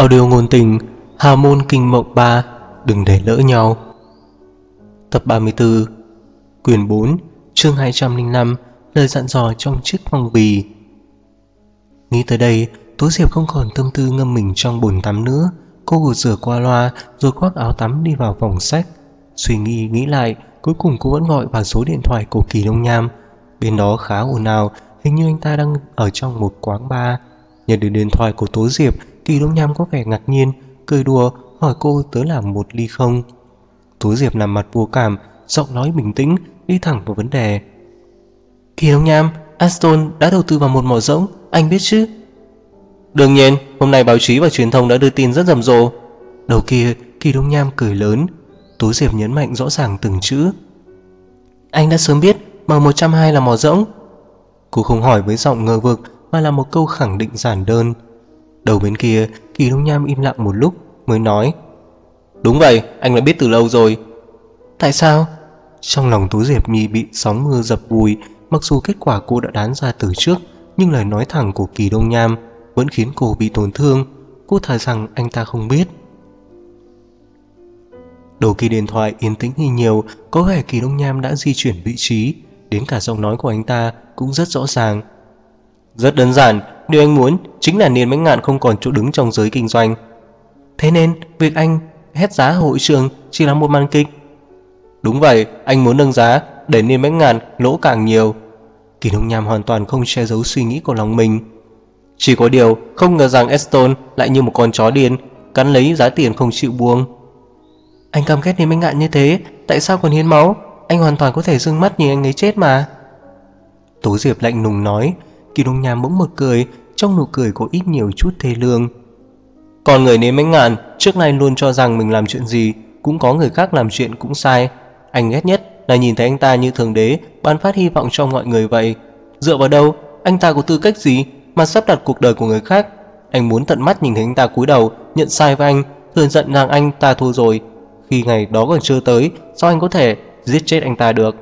Audio ngôn tình Hào môn kinh mộng 3, đừng để lỡ nhau. Tập 34, quyển 4, chương 205, lời dặn dò trong chiếc phong bì. Nghĩ tới đây, Tố Diệp không còn tâm tư ngâm mình trong bồn tắm nữa. Cô gột rửa qua loa rồi khoác áo tắm đi vào phòng sách. Suy nghĩ lại, cuối cùng cô vẫn gọi vào số điện thoại của Kỳ Đông Nham. Bên đó khá ồn ào, hình như anh ta đang ở trong một quán bar. Nhận được điện thoại của Tố Diệp, Kỳ Đông Nham có vẻ ngạc nhiên, cười đùa hỏi cô tới làm một ly không. Tố Diệp làm mặt vô cảm, giọng nói bình tĩnh, đi thẳng vào vấn đề. Kỳ Đông Nham, Aston đã đầu tư vào một mỏ rỗng, anh biết chứ? Đương nhiên, hôm nay báo chí và truyền thông đã đưa tin rất rầm rộ. Đầu kia, Kỳ Đông Nham cười lớn. Tố Diệp nhấn mạnh rõ ràng từng chữ. Anh đã sớm biết M102 là mỏ rỗng. Cô không hỏi với giọng ngờ vực mà là một câu khẳng định giản đơn. Đầu bên kia, Kỳ Đông Nham im lặng một lúc mới nói. Đúng vậy, anh đã biết từ lâu rồi. Tại sao? Trong lòng Tố Diệp như bị sóng mưa dập vùi. Mặc dù kết quả cô đã đoán ra từ trước, nhưng lời nói thẳng của Kỳ Đông Nham vẫn khiến cô bị tổn thương. Cô thà rằng anh ta không biết. Đầu kia điện thoại yên tĩnh như nhiều. Có vẻ Kỳ Đông Nham đã di chuyển vị trí. Đến cả giọng nói của anh ta cũng rất rõ ràng. Rất đơn giản, điều anh muốn chính là Niên Mãnh Ngạn không còn chỗ đứng trong giới kinh doanh. Thế nên việc anh hét giá hội trường chỉ là một màn kịch. Đúng vậy, anh muốn nâng giá để Niên Mãnh Ngạn lỗ càng nhiều. Kỳ Đông Nham hoàn toàn không che giấu suy nghĩ của lòng mình. Chỉ có điều không ngờ rằng Aston lại như một con chó điên, cắn lấy giá tiền không chịu buông. Anh căm ghét Niên Mãnh Ngạn như thế, tại sao còn hiến máu? Anh hoàn toàn có thể dương mắt nhìn anh ấy chết mà. Tố Diệp lạnh lùng nói. Kỳ Đông Nham bỗng bật cười, trong nụ cười có ít nhiều chút thê lương. Còn người Niên Mãnh Ngạn trước nay luôn cho rằng mình làm chuyện gì cũng có người khác làm chuyện cũng sai. Anh ghét nhất là nhìn thấy anh ta như thượng đế ban phát hy vọng cho mọi người vậy. Dựa vào đâu? Anh ta có tư cách gì mà sắp đặt cuộc đời của người khác? Anh muốn tận mắt nhìn thấy anh ta cúi đầu nhận sai với anh, thừa nhận rằng anh ta thua rồi. Khi ngày đó còn chưa tới, sao anh có thể giết chết anh ta được?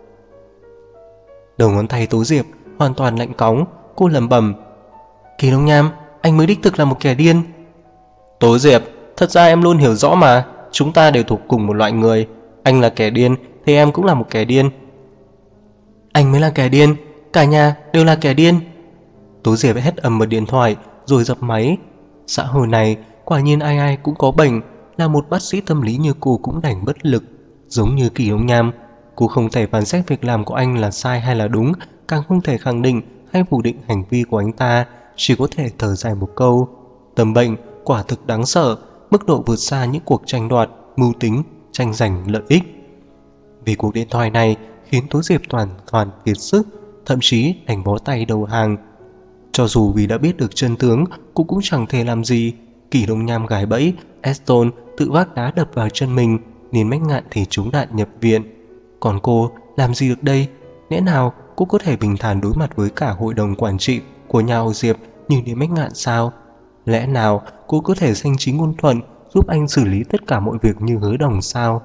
Đầu ngón tay Tố Diệp hoàn toàn lạnh cóng. Cô lẩm bẩm. Kỳ Đông Nham, anh mới đích thực là một kẻ điên. Tố Diệp, thật ra em luôn hiểu rõ mà, chúng ta đều thuộc cùng một loại người. Anh là kẻ điên thì em cũng là một kẻ điên. Anh mới là kẻ điên, cả nhà đều là kẻ điên. Tố Diệp hét ầm vào điện thoại rồi dập máy. Xã hội này quả nhiên ai ai cũng có bệnh. Là một bác sĩ tâm lý như cô cũng đành bất lực. Giống như Kỳ Đông Nham, cô không thể phán xét việc làm của anh là sai hay là đúng, càng không thể khẳng định hay phủ định hành vi của anh ta. Chỉ có thể thở dài một câu. Tâm bệnh quả thực đáng sợ, mức độ vượt xa những cuộc tranh đoạt, mưu tính, tranh giành lợi ích. Vì cuộc điện thoại này khiến Tố Diệp toàn kiệt sức, thậm chí đành bó tay đầu hàng. Cho dù vì đã biết được chân tướng, cô cũng chẳng thể làm gì. Kỳ Đông Nham gài bẫy, Aston tự vác đá đập vào chân mình, Niên Mãnh Ngạn thì trúng đạn nhập viện. Còn cô làm gì được đây? Lẽ nào cô có thể bình thản đối mặt với cả hội đồng quản trị của nhà họ Diệp như Niên Mãnh Ngạn sao? Lẽ nào cô có thể danh chính ngôn thuận giúp anh xử lý tất cả mọi việc như hứa đồng sao?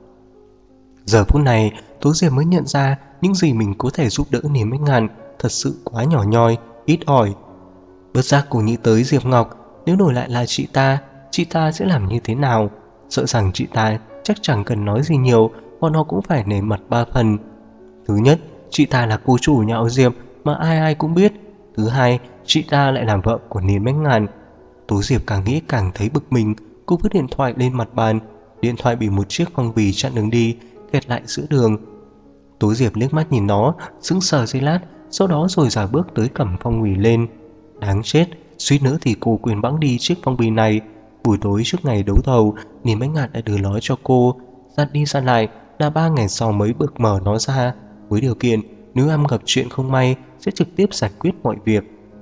Giờ phút này Tố Diệp mới nhận ra những gì mình có thể giúp đỡ Niên Mãnh Ngạn thật sự quá nhỏ nhoi, ít ỏi. Bất giác cô nghĩ tới Diệp Ngọc. Nếu đổi lại là chị ta sẽ làm như thế nào? Sợ rằng chị ta chắc chẳng cần nói gì nhiều, bọn họ cũng phải nể mặt ba phần. Thứ nhất, chị ta là cô chủ nhà họ Diệp mà ai ai cũng biết. Thứ hai, chị ta lại làm vợ của Niên Mãnh Ngạn. Tố Diệp càng nghĩ càng thấy bực mình. Cô vứt điện thoại lên mặt bàn. Điện thoại bị một chiếc phong bì chặn đường đi, kẹt lại giữa đường. Tố Diệp liếc mắt nhìn nó, sững sờ giây lát, sau đó rồi giả bước tới cầm phong bì lên. Đáng chết, suýt nữa thì cô quên bẵng đi chiếc phong bì này. Buổi tối trước ngày đấu thầu, Niên Mãnh Ngạn đã đưa nó cho cô. Dặn đi dặn lại là 3 ngày sau mới được mở nó ra, với điều kiện nếu em gặp chuyện không may sẽ trực tiếp giải quyết mọi việc.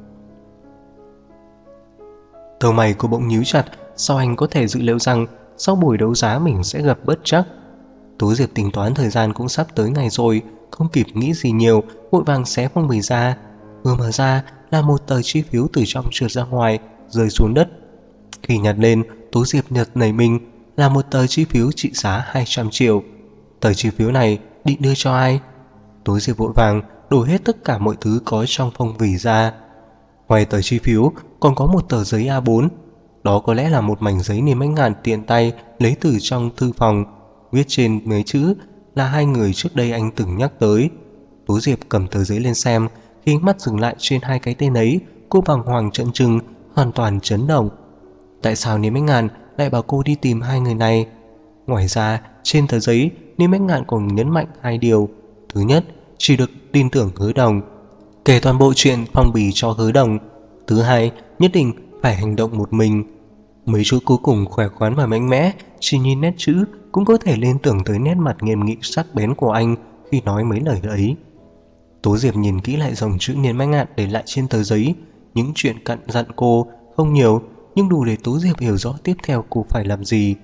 Đầu mày cô bỗng nhíu chặt. Sao anh có thể dự liệu rằng sau buổi đấu giá mình sẽ gặp bất trắc? Tố Diệp tính toán thời gian cũng sắp tới ngày rồi, không kịp nghĩ gì nhiều, vội vàng xé phong bì ra. Vừa mở ra là một tờ chi phiếu từ trong trượt ra ngoài, rơi xuống đất. Khi nhặt lên, Tố Diệp nhật nảy mình, là một tờ chi phiếu trị giá 200 triệu. Tờ chi phiếu này định đưa cho ai? Tố Diệp vội vàng đổ hết tất cả mọi thứ có trong phong bì ra. Ngoài tờ chi phiếu còn có một tờ giấy A4. Đó có lẽ là một mảnh giấy niêm mách ngàn tiện tay lấy từ trong thư phòng, viết trên mấy chữ là hai người trước đây anh từng nhắc tới. Tố Diệp cầm tờ giấy lên xem, khi ánh mắt dừng lại trên hai cái tên ấy, cô bàng hoàng trợn trừng, hoàn toàn chấn động. Tại sao Niêm Mách Ngạn lại bảo cô đi tìm hai người này? Ngoài ra, trên tờ giấy, Niêm Mách Ngạn còn nhấn mạnh hai điều. Thứ nhất, chỉ được tin tưởng Hứa Đồng, kể toàn bộ chuyện phong bì cho Hứa Đồng. Thứ hai, nhất định phải hành động một mình. Mấy chữ cuối cùng khỏe khoắn và mạnh mẽ, chỉ nhìn nét chữ cũng có thể liên tưởng tới nét mặt nghiêm nghị sắc bén của anh khi nói mấy lời ấy. Tố Diệp nhìn kỹ lại dòng chữ Niên Mách Ngạn để lại trên tờ giấy. Những chuyện cặn dặn cô không nhiều, nhưng đủ để Tố Diệp hiểu rõ tiếp theo cô phải làm gì.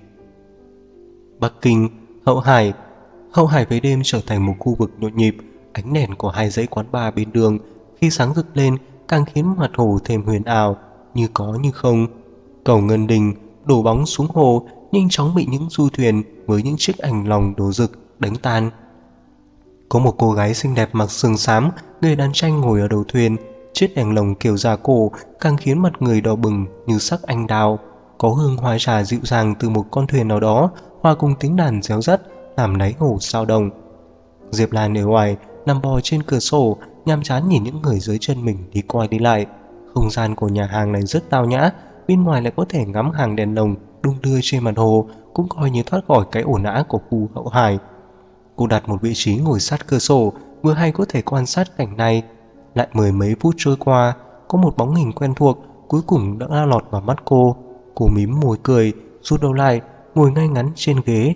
Bắc Kinh, Hậu Hải. Hậu Hải về đêm trở thành một khu vực nhộn nhịp. Ánh đèn của hai dãy quán bar bên đường khi sáng rực lên càng khiến mặt hồ thêm huyền ảo, như có như không. Cầu Ngân Đình đổ bóng xuống hồ, nhanh chóng bị những du thuyền với những chiếc ảnh lòng đồ rực đánh tan. Có một cô gái xinh đẹp mặc sườn xám, người đàn tranh ngồi ở đầu thuyền. Chiếc đèn lồng kiểu già cổ càng khiến mặt người đỏ bừng như sắc anh đào. Có hương hoa trà dịu dàng từ một con thuyền nào đó, hòa cùng tiếng đàn réo rắt làm đáy hồ sao động. Diệp Lan ở ngoài nằm bò trên cửa sổ, nhàm chán nhìn những người dưới chân mình đi qua đi lại. Không gian của nhà hàng này rất tao nhã, bên ngoài lại có thể ngắm hàng đèn lồng đung đưa trên mặt hồ, cũng coi như thoát khỏi cái ồn ào của khu Hậu Hải. Cô đặt một vị trí ngồi sát cửa sổ, vừa hay có thể quan sát cảnh này. Lại mười mấy phút trôi qua, có một bóng hình quen thuộc cuối cùng đã lọt vào mắt cô. Cô mím môi cười, rút đầu lại, ngồi ngay ngắn trên ghế.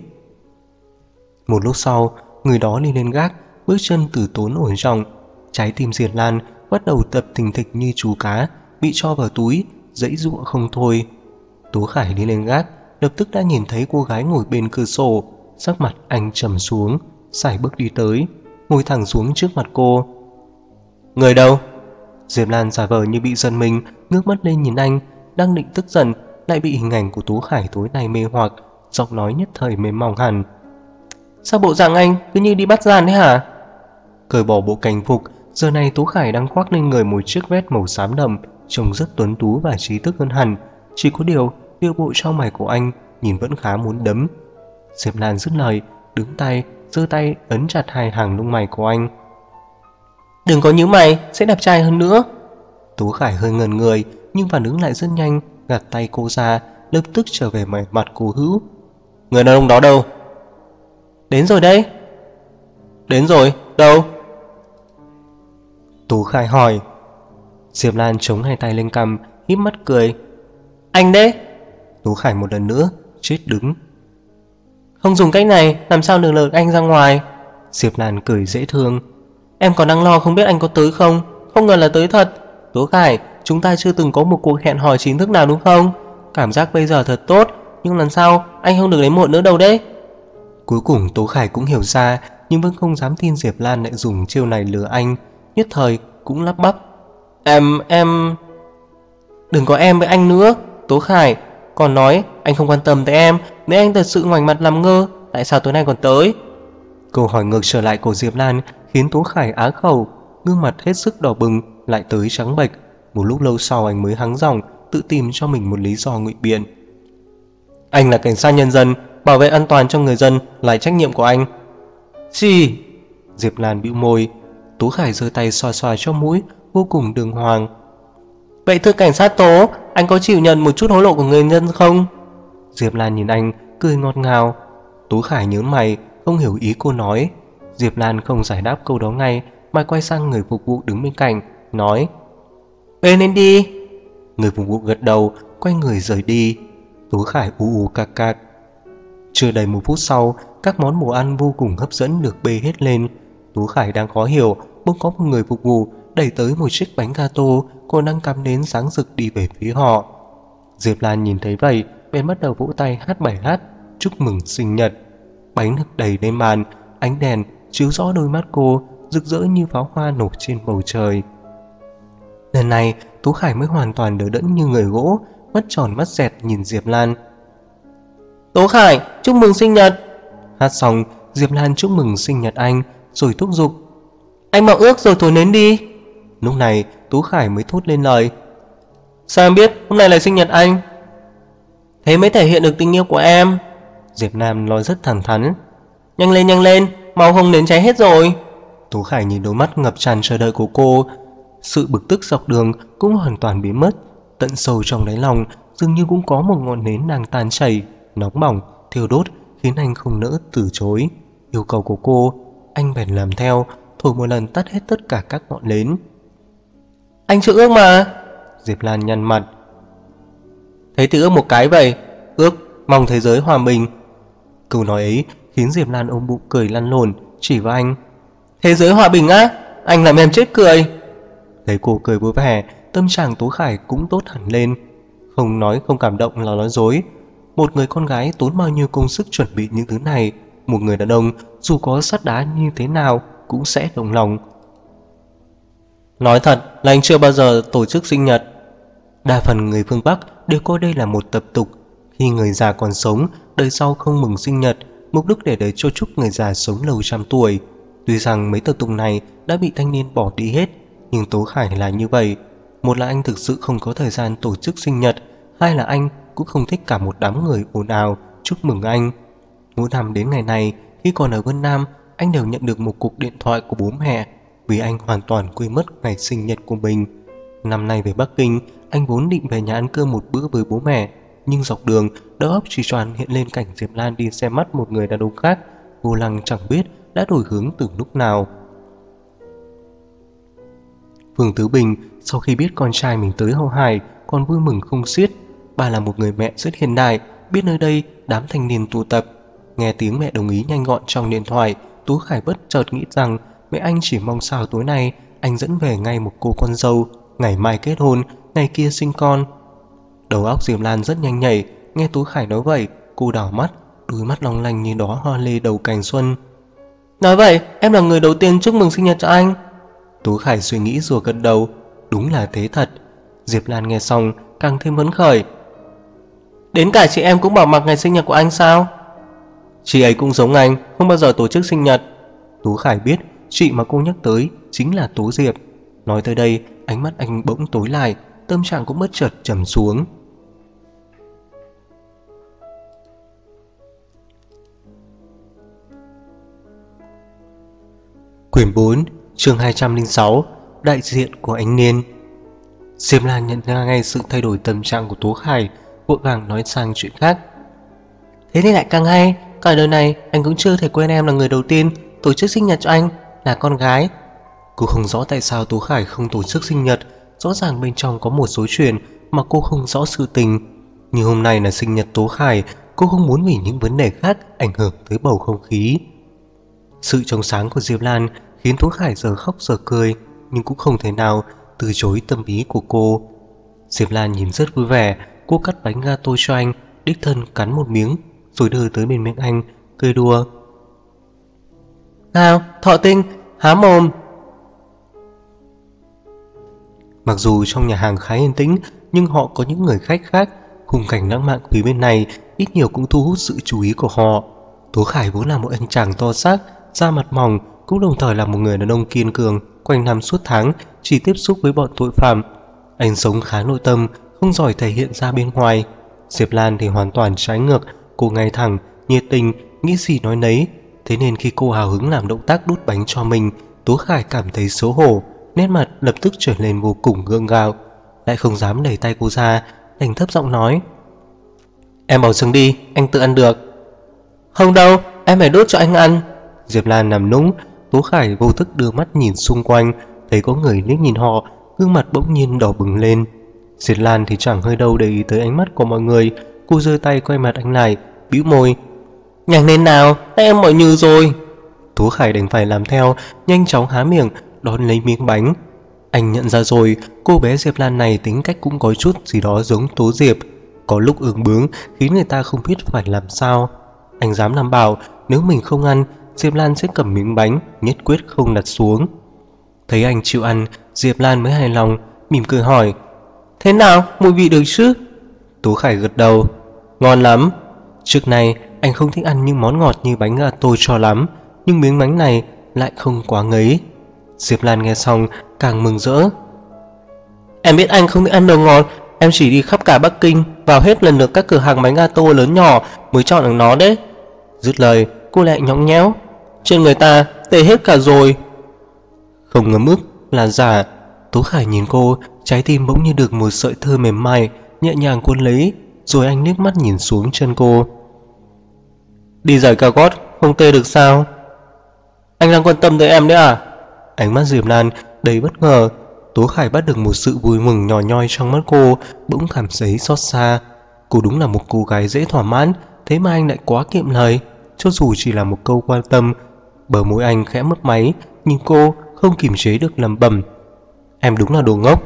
Một lúc sau, người đó đi lên gác, bước chân từ tốn ổn trọng. Trái tim Diệp Lan bắt đầu tập thình thịch như chú cá bị cho vào túi, giãy giụa không thôi. Tố Khải đi lên gác, lập tức đã nhìn thấy cô gái ngồi bên cửa sổ. Sắc mặt anh trầm xuống, sải bước đi tới, ngồi thẳng xuống trước mặt cô. Người đâu? Diệp Lan giả vờ như bị giận mình, ngước mắt lên nhìn anh, đang định tức giận, lại bị hình ảnh của Tố Khải tối nay mê hoặc, giọng nói nhất thời mềm mỏng hẳn. Sao bộ dạng anh cứ như đi bắt gian thế hả? Cởi bỏ bộ cảnh phục, giờ này Tố Khải đang khoác lên người một chiếc vest màu xám đậm, trông rất tuấn tú và trí thức hơn hẳn. Chỉ có điều, điệu bộ trong mày của anh nhìn vẫn khá muốn đấm. Diệp Lan dứt lời, đứng tay, giơ tay ấn chặt hai hàng lông mày của anh. Đừng có nhíu mày, sẽ đẹp trai hơn nữa. Tố Khải hơi ngần người, nhưng phản ứng lại rất nhanh, gạt tay cô ra, lập tức trở về mặt cô hữu. Người đàn ông đó đâu? Đến rồi đây. Đến rồi, đâu? Tố Khải hỏi. Diệp Lan chống hai tay lên cằm, híp mắt cười. Anh đấy. Tố Khải một lần nữa chết đứng. Không dùng cách này, làm sao được lợn anh ra ngoài? Diệp Lan cười dễ thương. Em còn đang lo không biết anh có tới không? Không ngờ là tới thật. Tố Khải, chúng ta chưa từng có một cuộc hẹn hò chính thức nào đúng không? Cảm giác bây giờ thật tốt, nhưng lần sau anh không được đến muộn nữa đâu đấy. Cuối cùng Tố Khải cũng hiểu ra, nhưng vẫn không dám tin Diệp Lan lại dùng chiêu này lừa anh. Nhất thời cũng lắp bắp. Em... Đừng có em với anh nữa, Tố Khải. Còn nói anh không quan tâm tới em. Nếu anh thật sự ngoảnh mặt làm ngơ, tại sao tối nay còn tới? Câu hỏi ngược trở lại của Diệp Lan khiến Tố Khải á khẩu, gương mặt hết sức đỏ bừng, lại tới trắng bệch. Một lúc lâu sau anh mới hắng giọng, tự tìm cho mình một lý do ngụy biện. Anh là cảnh sát nhân dân, bảo vệ an toàn cho người dân là trách nhiệm của anh. Gì? Diệp Lan bĩu môi. Tố Khải giơ tay xoa xoa cho mũi, vô cùng đường hoàng. Vậy thưa cảnh sát Tố, anh có chịu nhận một chút hối lộ của người dân không? Diệp Lan nhìn anh, cười ngọt ngào. Tố Khải nhớn mày, không hiểu ý cô nói. Diệp Lan không giải đáp câu đó ngay, mà quay sang người phục vụ đứng bên cạnh, nói. Bên lên đi. Người phục vụ gật đầu, quay người rời đi. Tố Khải u cạc cạc. Chưa đầy một phút sau, các món đồ ăn vô cùng hấp dẫn được bê hết lên. Tố Khải đang khó hiểu, bỗng có một người phục vụ đẩy tới một chiếc bánh gato còn đang cắm nến sáng rực đi về phía họ. Diệp Lan nhìn thấy vậy, bèn bắt đầu vỗ tay hát bài hát chúc mừng sinh nhật. Bánh được đầy lên bàn, ánh đèn chiếu rõ đôi mắt cô, rực rỡ như pháo hoa nổ trên bầu trời. Lần này, Tố Khải mới hoàn toàn đờ đẫn như người gỗ, mắt tròn mắt dẹt nhìn Diệp Lan. Tố Khải, chúc mừng sinh nhật. Hát xong, Diệp Lan chúc mừng sinh nhật anh, rồi thúc giục. Anh mong ước rồi thổi nến đi. Lúc này, Tố Khải mới thốt lên lời. Sao em biết hôm nay là sinh nhật anh? Thế mới thể hiện được tình yêu của em. Diệp Nam nói rất thẳng thắn. Nhanh lên, mau không đến cháy hết rồi. Tố Khải nhìn đôi mắt ngập tràn chờ đợi của cô. Sự bực tức dọc đường cũng hoàn toàn biến mất. Tận sâu trong đáy lòng dường như cũng có một ngọn nến đang tan chảy, nóng bỏng, thiêu đốt, khiến anh không nỡ từ chối yêu cầu của cô. Anh bèn làm theo, thổi một lần tắt hết tất cả các ngọn nến. Anh chưa ước mà. Diệp Lan nhăn mặt. Thế thì ước một cái vậy. Ước mong thế giới hòa bình. Câu nói ấy khiến Diệp Lan ôm bụng cười lăn lộn, chỉ vào anh. Thế giới hòa bình á? Anh làm em chết cười. Thấy cô cười vui vẻ, tâm trạng Tố Khải cũng tốt hẳn lên. Không nói không cảm động là nói dối. Một người con gái tốn bao nhiêu công sức chuẩn bị những thứ này, một người đàn ông dù có sắt đá như thế nào cũng sẽ động lòng. Nói thật là anh chưa bao giờ tổ chức sinh nhật. Đa phần người phương Bắc đều coi đây là một tập tục. Khi người già còn sống, đời sau không mừng sinh nhật, mục đích để cho chúc người già sống lâu trăm tuổi. Tuy rằng mấy tập tục này đã bị thanh niên bỏ đi hết, nhưng Tố Khải là như vậy. Một là anh thực sự không có thời gian tổ chức sinh nhật, hai là anh cũng không thích cả một đám người ồn ào chúc mừng anh. Mỗi năm đến ngày này, khi còn ở Vân Nam, anh đều nhận được một cuộc điện thoại của bố mẹ, vì anh hoàn toàn quên mất ngày sinh nhật của mình. Năm nay về Bắc Kinh, anh vốn định về nhà ăn cơm một bữa với bố mẹ, nhưng dọc đường đầu óc chỉ toàn hiện lên cảnh Diệp Lan đi xem mắt một người đàn ông khác, vô lăng chẳng biết đã đổi hướng từ lúc nào. Vương Tứ Bình sau khi biết con trai mình tới Hậu Hải còn vui mừng không xiết. Bà là một người mẹ rất hiện đại, biết nơi đây đám thanh niên tụ tập. Nghe tiếng mẹ đồng ý nhanh gọn trong điện thoại, Tú Khải bất chợt nghĩ rằng mẹ anh chỉ mong sao tối nay anh dẫn về ngay một cô con dâu, ngày mai kết hôn, ngày kia sinh con. Đầu óc Diệp Lan rất nhanh nhảy, nghe Tú Khải nói vậy, cô đảo mắt, đôi mắt long lanh như đóa hoa lê đầu cành xuân. Nói vậy, em là người đầu tiên chúc mừng sinh nhật cho anh. Tú Khải suy nghĩ rồi gật đầu, đúng là thế thật. Diệp Lan nghe xong càng thêm phấn khởi. Đến cả chị em cũng bỏ mặc ngày sinh nhật của anh sao? Chị ấy cũng giống anh, không bao giờ tổ chức sinh nhật. Tú Khải biết chị mà cô nhắc tới chính là Tố Diệp. Nói tới đây, ánh mắt anh bỗng tối lại, tâm trạng cũng bất chợt trầm xuống. Quyển 4, chương 206, đại diện của anh Niên. Diệp Lan nhận ra ngay sự thay đổi tâm trạng của Tố Khải, vội vàng nói sang chuyện khác. Thế thì lại càng hay, cả đời này anh cũng chưa thể quên em là người đầu tiên tổ chức sinh nhật cho anh, là con gái. Cô không rõ tại sao Tố Khải không tổ chức sinh nhật, rõ ràng bên trong có một số chuyện mà cô không rõ sự tình. Nhưng hôm nay là sinh nhật Tố Khải, cô không muốn vì những vấn đề khác ảnh hưởng tới bầu không khí. Sự trong sáng của Diệp Lan khiến Tố Khải giờ khóc giờ cười, nhưng cũng không thể nào từ chối tâm ý của cô. Diệp Lan nhìn rất vui vẻ, cô cắt bánh gato cho anh, đích thân cắn một miếng rồi đưa tới bên miệng anh, cười đùa. Nào, Thọ Tinh, há mồm. Mặc dù trong nhà hàng khá yên tĩnh, nhưng họ có những người khách khác. Khung cảnh lãng mạn quý bên này ít nhiều cũng thu hút sự chú ý của họ. Tố Khải vốn là một anh chàng to xác, da mặt mỏng, cũng đồng thời là một người đàn ông kiên cường. Quanh năm suốt tháng chỉ tiếp xúc với bọn tội phạm. Anh sống khá nội tâm, không giỏi thể hiện ra bên ngoài. Diệp Lan thì hoàn toàn trái ngược, cô ngay thẳng, nhiệt tình, nghĩ gì nói nấy. Thế nên khi cô hào hứng làm động tác đút bánh cho mình, Tố Khải cảm thấy xấu hổ, nét mặt lập tức trở nên vô cùng gượng gạo, lại không dám đẩy tay cô ra, đành thấp giọng nói. Em bỏ xuống đi, anh tự ăn được. Không đâu, em phải đút cho anh ăn. Diệp Lan nằm nũng. Tố Khải vô thức đưa mắt nhìn xung quanh, thấy có người liếc nhìn họ, gương mặt bỗng nhiên đỏ bừng lên. Diệp Lan thì chẳng hơi đâu để ý tới ánh mắt của mọi người, cô giơ tay quay mặt anh lại, bĩu môi. Nhanh lên nào, tay em mỏi nhừ rồi. Tố Khải đành phải làm theo, nhanh chóng há miệng đón lấy miếng bánh. Anh nhận ra rồi, cô bé Diệp Lan này tính cách cũng có chút gì đó giống Tố Diệp, có lúc ương bướng khiến người ta không biết phải làm sao. Anh dám đảm bảo nếu mình không ăn, Diệp Lan sẽ cầm miếng bánh, nhất quyết không đặt xuống. Thấy anh chịu ăn, Diệp Lan mới hài lòng, mỉm cười hỏi. Thế nào, mùi vị được chứ? Tố Khải gật đầu. Ngon lắm. Trước này anh không thích ăn những món ngọt như bánh gato cho lắm, nhưng miếng bánh này lại không quá ngấy. Diệp Lan nghe xong càng mừng rỡ. Em biết anh không thích ăn đồ ngọt, em chỉ đi khắp cả Bắc Kinh, vào hết lần lượt các cửa hàng bánh gato lớn nhỏ mới chọn được nó đấy. Dứt lời, cô lại nhõng nhẽo. Trên người ta tệ hết cả rồi. Không ngấm ức là giả. Tố Khải nhìn cô, trái tim bỗng như được một sợi tơ mềm mại nhẹ nhàng cuốn lấy, rồi anh liếc mắt nhìn xuống chân cô. Đi giày cao gót không tê được sao? Anh đang quan tâm tới em đấy à? Ánh mắt Diệp Lan đầy bất ngờ. Tố Khải bắt được một sự vui mừng nhỏ nhoi trong mắt cô, bỗng cảm thấy xót xa. Cô đúng là một cô gái dễ thỏa mãn, thế mà anh lại quá kiệm lời. Cho dù chỉ là một câu quan tâm. Bờ môi anh khẽ mấp máy, nhưng cô không kiềm chế được lẩm bẩm. Em đúng là đồ ngốc.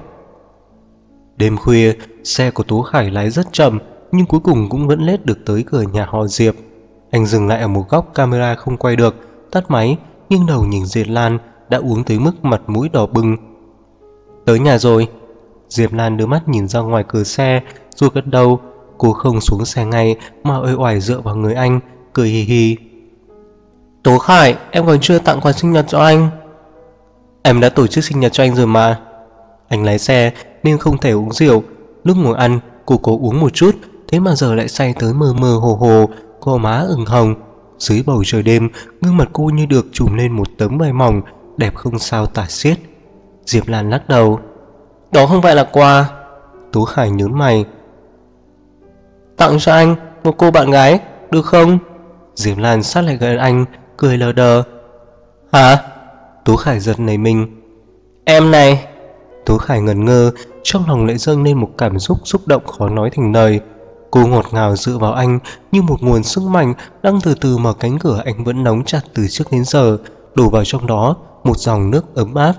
Đêm khuya, xe của Tố Khải lái rất chậm, nhưng cuối cùng cũng vẫn lết được tới cửa nhà họ Diệp. Anh dừng lại ở một góc camera không quay được, tắt máy, nhưng đầu nhìn Diệp Lan đã uống tới mức mặt mũi đỏ bừng. Tới nhà rồi. Diệp Lan đưa mắt nhìn ra ngoài cửa xe, rồi gật đầu. Cô không xuống xe ngay mà uể oải dựa vào người anh, cười hì hì. Tố Khải, em còn chưa tặng quà sinh nhật cho anh. Em đã tổ chức sinh nhật cho anh rồi mà. Anh lái xe nên không thể uống rượu. Lúc ngồi ăn, cô cố uống một chút, thế mà giờ lại say tới mơ mơ hồ hồ, gò má ửng hồng. Dưới bầu trời đêm, gương mặt cô như được trùm lên một tấm vải mỏng, đẹp không sao tả xiết. Diệp Lan lắc đầu. Đó không phải là quà. Tố Khải nhớn mày. Tặng cho anh một cô bạn gái, được không? Diệp Lan sát lại gần anh, cười lờ đờ. Hả? Tố Khải giật nảy mình. Em này. Tố Khải ngẩn ngơ, trong lòng lại dâng lên một cảm xúc xúc động khó nói thành lời. Cô ngọt ngào dựa vào anh như một nguồn sức mạnh đang từ từ mở cánh cửa anh vẫn đóng chặt từ trước đến giờ, đổ vào trong đó một dòng nước ấm áp.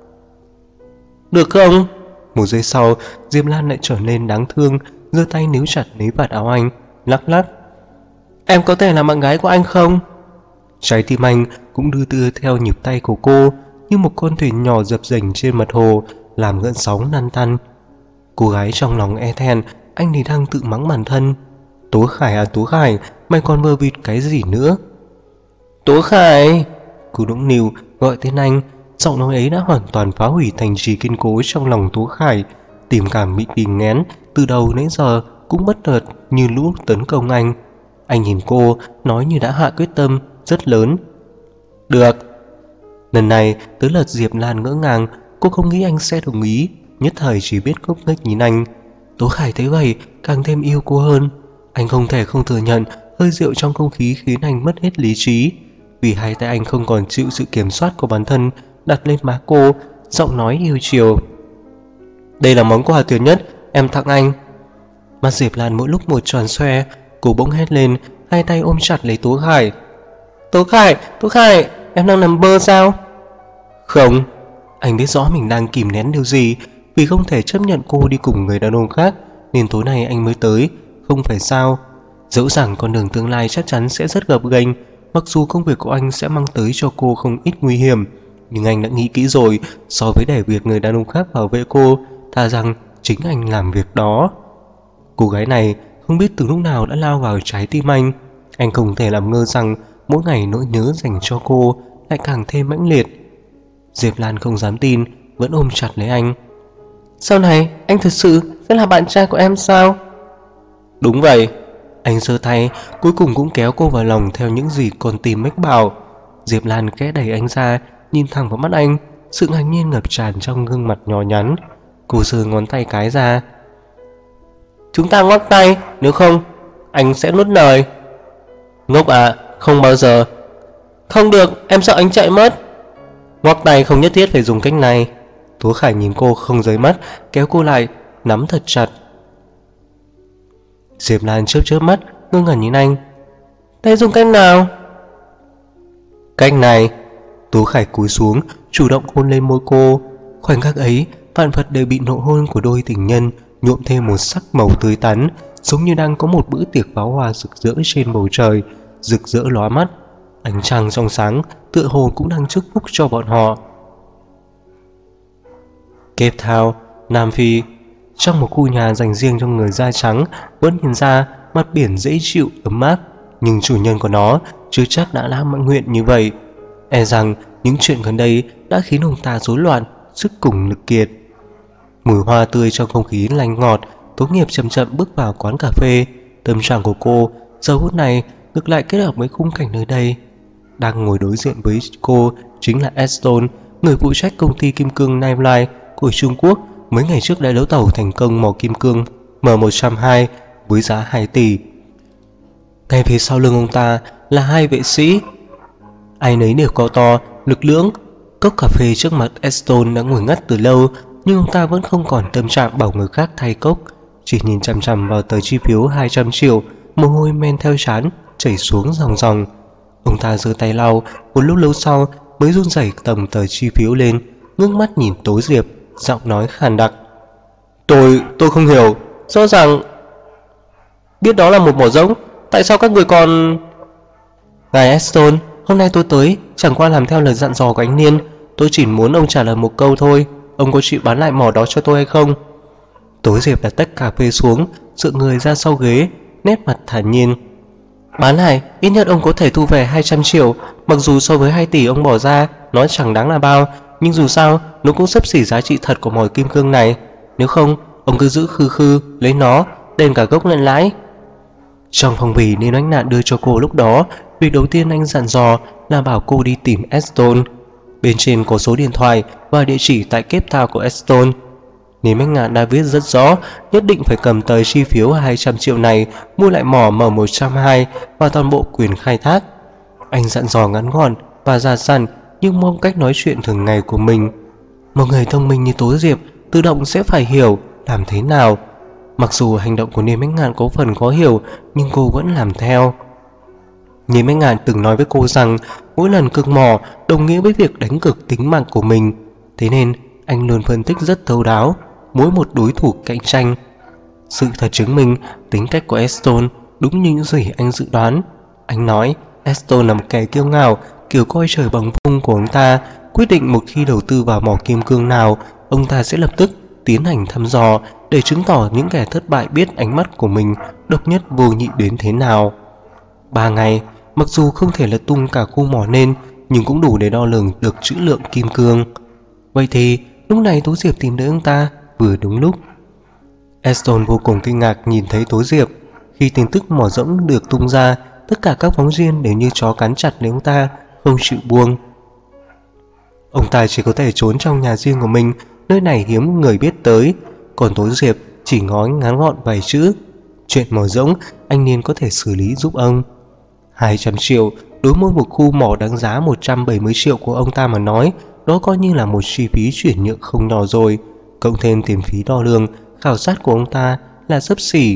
Được không? Một giây sau, Diệp Lan lại trở nên đáng thương, giơ tay níu chặt lấy vạt áo anh, lắc lắc. Em có thể là bạn gái của anh không? Trái tim anh cũng đưa theo nhịp tay của cô, như một con thuyền nhỏ dập dềnh trên mặt hồ, làm gợn sóng lăn tăn. Cô gái trong lòng e thẹn, anh thì đang tự mắng bản thân. Tố Khải à Tố Khải, mày còn vơ vịt cái gì nữa? Tố Khải! Cô nũng nịu gọi tên anh. Giọng nói ấy đã hoàn toàn phá hủy thành trì kiên cố trong lòng Tố Khải. Tình cảm bị kìm nén từ đầu đến giờ cũng bất chợt như lũ tấn công anh. Anh nhìn cô, nói như đã hạ quyết tâm rất lớn. Được. Lần này tới lượt Diệp Lan ngỡ ngàng. Cô không nghĩ anh sẽ đồng ý, nhất thời chỉ biết ngốc nghếch nhìn anh. Tố Khải thấy vậy càng thêm yêu cô hơn. Anh không thể không thừa nhận hơi rượu trong không khí khiến anh mất hết lý trí. Vì hai tay anh không còn chịu sự kiểm soát của bản thân, đặt lên má cô, giọng nói yêu chiều. Đây là món quà tuyệt nhất em tặng anh. Mắt Diệp Lan mỗi lúc một tròn xoe. Cô bỗng hét lên, hai tay ôm chặt lấy Tố Khải. Tố Khải, Tố Khải, em đang nằm mơ sao? Không. Anh biết rõ mình đang kìm nén điều gì. Vì không thể chấp nhận cô đi cùng người đàn ông khác nên tối nay anh mới tới, không phải sao? Dẫu rằng con đường tương lai chắc chắn sẽ rất gập ghềnh, mặc dù công việc của anh sẽ mang tới cho cô không ít nguy hiểm, nhưng anh đã nghĩ kỹ rồi. So với để việc người đàn ông khác bảo vệ cô, thà rằng chính anh làm việc đó. Cô gái này không biết từ lúc nào đã lao vào trái tim anh. Anh không thể làm ngơ rằng mỗi ngày nỗi nhớ dành cho cô lại càng thêm mãnh liệt. Diệp Lan không dám tin, vẫn ôm chặt lấy anh. Sau này anh thật sự sẽ là bạn trai của em sao? Đúng vậy. Anh giơ tay, cuối cùng cũng kéo cô vào lòng theo những gì con tim mách bảo. Diệp Lan khẽ đẩy anh ra, nhìn thẳng vào mắt anh, sự ngạc nhiên ngập tràn trong gương mặt nhỏ nhắn. Cô giơ ngón tay cái ra. Chúng ta ngoắc tay, nếu không anh sẽ nuốt lời. Ngốc à, không bao giờ. Không được, em sợ anh chạy mất. Ngoắc tay không nhất thiết phải dùng cách này. Tố Khải nhìn cô không rời mắt, kéo cô lại, nắm thật chặt. Diệp Lan chớp mắt, ngơ ngẩn nhìn anh. Thế dùng cách nào? Cách này. Tố Khải cúi xuống, chủ động hôn lên môi cô. Khoảnh khắc ấy, vạn vật đều bị nụ hôn của đôi tình nhân nhuộm thêm một sắc màu tươi tắn, giống như đang có một bữa tiệc pháo hoa rực rỡ trên bầu trời, rực rỡ lóa mắt. Ánh trăng trong sáng tựa hồ cũng đang chúc phúc cho bọn họ. Cape Town, Nam Phi. Trong một khu nhà dành riêng cho người da trắng, vẫn nhìn ra mặt biển dễ chịu ấm áp, nhưng chủ nhân của nó chưa chắc đã lãng mạn nguyện như vậy. E rằng những chuyện gần đây đã khiến ông ta rối loạn, sức cùng lực kiệt. Mùi hoa tươi trong không khí lành ngọt Tố Nghiệp chậm chậm bước vào quán cà phê. Tâm trạng của cô giờ phút này ngược lại kết hợp với khung cảnh nơi đây. Đang ngồi đối diện với cô chính là Aston, người phụ trách công ty kim cương Nightline của Trung Quốc. Mấy ngày trước đã đấu thầu thành công mỏ kim cương M102 với giá 2 tỷ. Ngay phía sau lưng ông ta là hai vệ sĩ, ai nấy đều cao to, lực lưỡng. Cốc cà phê trước mặt Aston đã ngồi ngất từ lâu, nhưng ông ta vẫn không còn tâm trạng bảo người khác thay cốc, chỉ nhìn chằm chằm vào tờ chi phiếu 200 triệu, mồ hôi men theo trán chảy xuống ròng ròng. Ông ta giơ tay lau, một lúc lâu sau mới run rẩy tầm tờ chi phiếu lên, ngước mắt nhìn Tố Diệp, giọng nói khàn đặc: Tôi không hiểu, rõ ràng biết đó là một mỏ rỗng, tại sao các người còn... Ngài Aston, hôm nay tôi tới chẳng qua làm theo lời dặn dò của anh Niên. Tôi chỉ muốn ông trả lời một câu thôi, ông có chịu bán lại mỏ đó cho tôi hay không? Tố Diệp đặt tách cà phê xuống, dựa người ra sau ghế, nét mặt thản nhiên. Bán lại, ít nhất ông có thể thu về 200 triệu. Mặc dù so với 2 tỷ ông bỏ ra nó chẳng đáng là bao, nhưng dù sao nó cũng xấp xỉ giá trị thật của mỏ kim cương này. Nếu không, ông cứ giữ khư lấy nó, đền cả gốc lẫn lãi. Trong phong bì nên anh Nạn đưa cho cô lúc đó, việc đầu tiên anh dặn dò là bảo cô đi tìm Aston. Bên trên có số điện thoại và địa chỉ tại Cape Town của Aston. Nếu anh Ngạn đã viết rất rõ, nhất định phải cầm tờ chi phiếu 200 triệu này mua lại mỏ M102 và toàn bộ quyền khai thác. Anh dặn dò ngắn gọn và già dặn, nhưng mong cách nói chuyện thường ngày của mình. Một người thông minh như Tố Diệp tự động sẽ phải hiểu làm thế nào. Mặc dù hành động của Niêm Anh Ngạn có phần khó hiểu, nhưng cô vẫn làm theo. Niêm Anh Ngạn từng nói với cô rằng mỗi lần cược mỏ đồng nghĩa với việc đánh cược tính mạng của mình. Thế nên anh luôn phân tích rất thấu đáo mỗi một đối thủ cạnh tranh. Sự thật chứng minh tính cách của Aston đúng như những gì anh dự đoán. Anh nói Aston là một kẻ kiêu ngạo, kiểu coi trời bằng vung của ông ta. Quyết định một khi đầu tư vào mỏ kim cương nào, ông ta sẽ lập tức tiến hành thăm dò để chứng tỏ những kẻ thất bại biết ánh mắt của mình độc nhất vô nhị đến thế nào. 3 ngày, mặc dù không thể lật tung cả khu mỏ lên, nhưng cũng đủ để đo lường được trữ lượng kim cương. Vậy thì lúc này Tố Diệp tìm đến ông ta vừa đúng lúc. Aston vô cùng kinh ngạc nhìn thấy Tố Diệp. Khi tin tức mỏ rỗng được tung ra, tất cả các phóng viên đều như chó cắn chặt lấy ông ta, không chịu buông. Ông ta chỉ có thể trốn trong nhà riêng của mình, nơi này hiếm người biết tới. Còn Tố Diệp chỉ nói ngắn gọn vài chữ: chuyện mỏ rỗng anh Niên có thể xử lý giúp ông. 200 triệu đối với một khu mỏ đáng giá 170 triệu của ông ta mà nói, đó coi như là một chi phí chuyển nhượng không nhỏ rồi. Cộng thêm tiền phí đo lường, khảo sát của ông ta là xấp xỉ.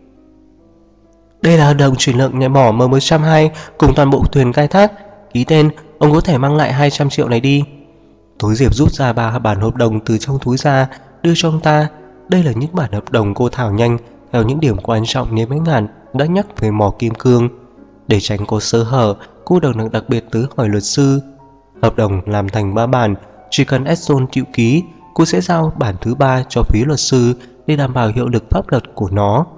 Đây là hợp đồng chuyển nhượng nhà mỏ M102 cùng toàn bộ thuyền khai thác. Ký tên, ông có thể mang lại 200 triệu này đi. Tố Diệp rút ra 3 bản hợp đồng từ trong túi ra, đưa cho ông ta. Đây là những bản hợp đồng cô thảo nhanh theo những điểm quan trọng Niêm Anh Ngạn đã nhắc về mỏ kim cương. Để tránh có sơ hở, cô đặc biệt tới hỏi luật sư. Hợp đồng làm thành 3 bản, chỉ cần Aston chịu ký, cô sẽ giao bản thứ 3 cho phí luật sư để đảm bảo hiệu lực pháp luật của nó.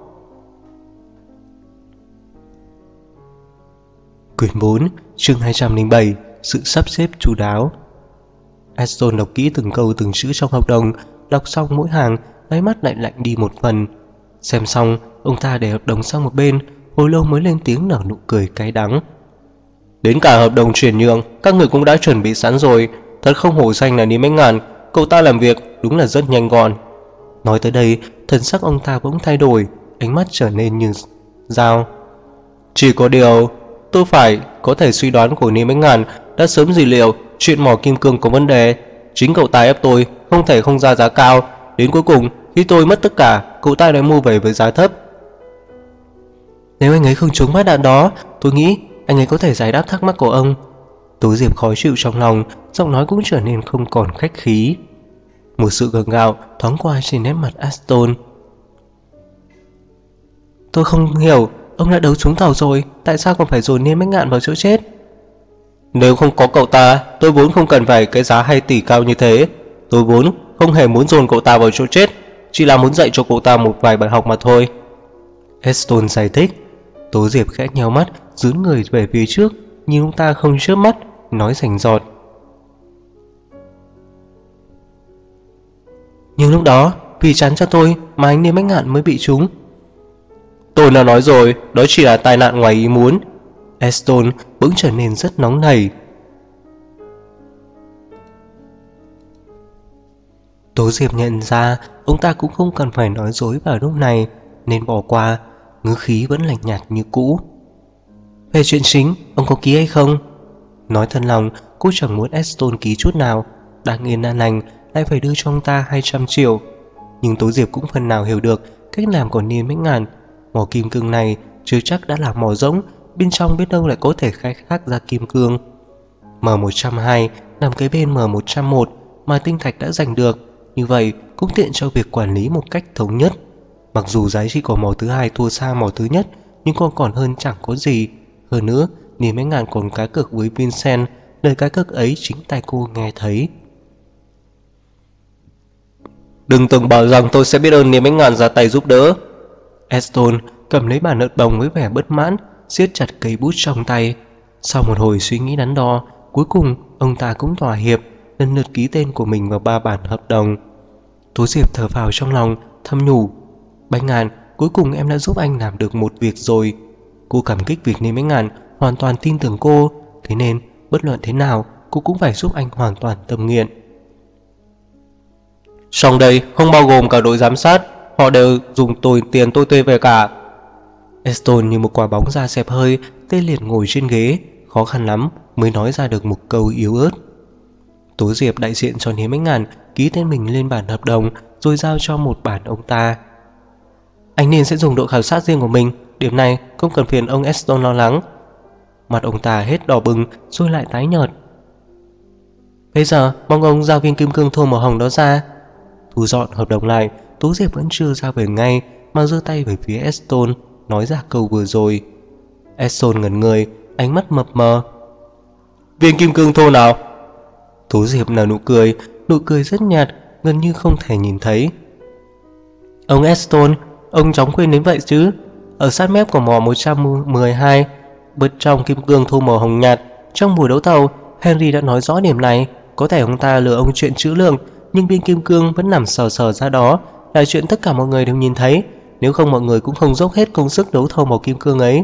Quyển 4, chương 207, sự sắp xếp chu đáo. Aston đọc kỹ từng câu từng chữ trong hợp đồng, đọc xong mỗi hàng, đáy mắt lại lạnh đi một phần. Xem xong, ông ta để hợp đồng sang một bên, hồi lâu mới lên tiếng nở nụ cười cay đắng. Đến cả hợp đồng chuyển nhượng, các người cũng đã chuẩn bị sẵn rồi. Thật không hổ danh là Niêm Anh Ngạn, cậu ta làm việc đúng là rất nhanh gọn. Nói tới đây, thần sắc ông ta bỗng thay đổi, ánh mắt trở nên như dao. Chỉ có điều, tôi phải có thể suy đoán của Niêm Anh Ngạn đã sớm dự liệu chuyện mỏ kim cương có vấn đề. Chính cậu ta ép tôi không thể không ra giá cao. Đến cuối cùng, khi tôi mất tất cả, cậu ta lại mua về với giá thấp. Nếu anh ấy không trúng phát đạn đó, tôi nghĩ anh ấy có thể giải đáp thắc mắc của ông. Tố Diệp khó chịu trong lòng, giọng nói cũng trở nên không còn khách khí. Một sự gượng gạo thoáng qua trên nét mặt Aston. Tôi không hiểu, ông đã đấu trúng thầu rồi, tại sao còn phải dồn Niêm Anh Ngạn vào chỗ chết? Nếu không có cậu ta, tôi vốn không cần phải cái giá 2 tỷ cao như thế. Tôi vốn không hề muốn dồn cậu ta vào chỗ chết, chỉ là muốn dạy cho cậu ta một vài bài học mà thôi. Aston giải thích. Tố Diệp khẽ nheo mắt, dướn người về phía trước, nhưng ông ta không chớp mắt, nói rành rọt. Nhưng lúc đó vì chắn cho tôi mà anh Niêm Bách Ngạn mới bị trúng. Tôi đã nói rồi, đó chỉ là tai nạn ngoài ý muốn. Eston bỗng trở nên rất nóng nảy. Tố Diệp nhận ra ông ta cũng không cần phải nói dối vào lúc này, nên bỏ qua, ngữ khí vẫn lạnh nhạt như cũ. Về chuyện chính, ông có ký hay không? Nói thật lòng, cô chẳng muốn Eston ký chút nào. Đang yên an lành lại phải đưa cho ông ta 200 triệu. Nhưng Tố Diệp cũng phần nào hiểu được cách làm của Niêm Bách Ngạn. Mỏ kim cương này chưa chắc đã là mỏ rỗng, bên trong biết đâu lại có thể khai thác ra kim cương. M102 nằm kế bên M101 mà tinh thạch đã giành được, như vậy cũng tiện cho việc quản lý một cách thống nhất. Mặc dù giá trị của mỏ thứ hai thua xa mỏ thứ nhất, nhưng còn hơn chẳng có gì. Hơn nữa, Niêm Bách Ngạn còn cá cược với Vincent, lời cá cược ấy chính tai cô nghe thấy. Đừng tưởng bảo rằng tôi sẽ biết ơn Niêm Bách Ngạn ra tay giúp đỡ. Eston cầm lấy bản hợp đồng với vẻ bất mãn, siết chặt cây bút trong tay. Sau một hồi suy nghĩ đắn đo, cuối cùng ông ta cũng thỏa hiệp, lần lượt ký tên của mình vào 3 bản hợp đồng. Tố Diệp thở phào trong lòng, thầm nhủ: Bách Ngạn, cuối cùng em đã giúp anh làm được một việc rồi. Cô cảm kích việc Niêm Bách Ngạn hoàn toàn tin tưởng cô, thế nên bất luận thế nào cô cũng phải giúp anh hoàn toàn tâm nguyện. Trong đây không bao gồm cả đội giám sát, họ đều dùng tiền tôi thuê về cả. Eston như một quả bóng da xẹp hơi, tê liệt ngồi trên ghế, khó khăn lắm mới nói ra được một câu yếu ớt. Tố Diệp đại diện cho Niêm Bách Ngạn ký tên mình lên bản hợp đồng rồi giao cho một bản ông ta. Anh nên sẽ dùng đội khảo sát riêng của mình, điểm này không cần phiền ông Eston lo lắng. Mặt ông ta hết đỏ bừng rồi lại tái nhợt. Bây giờ mong ông giao viên kim cương thô màu hồng đó ra. Thu dọn hợp đồng lại, Tố Diệp vẫn chưa ra về ngay mà giơ tay về phía Eston, nói ra câu vừa rồi. Eston ngẩn người, ánh mắt mập mờ. Viên kim cương thô nào? Tố Diệp nở nụ cười rất nhạt, gần như không thể nhìn thấy. Ông Eston, ông chóng quên đến vậy chứ? Ở sát mép của mỏ 112, bên trong kim cương thô màu hồng nhạt, trong buổi đấu thầu, Henry đã nói rõ điểm này. Có thể ông ta lừa ông chuyện trữ lượng, nhưng viên kim cương vẫn nằm sờ ra đó, là chuyện tất cả mọi người đều nhìn thấy. Nếu không mọi người cũng không dốc hết công sức đấu thầu màu kim cương ấy.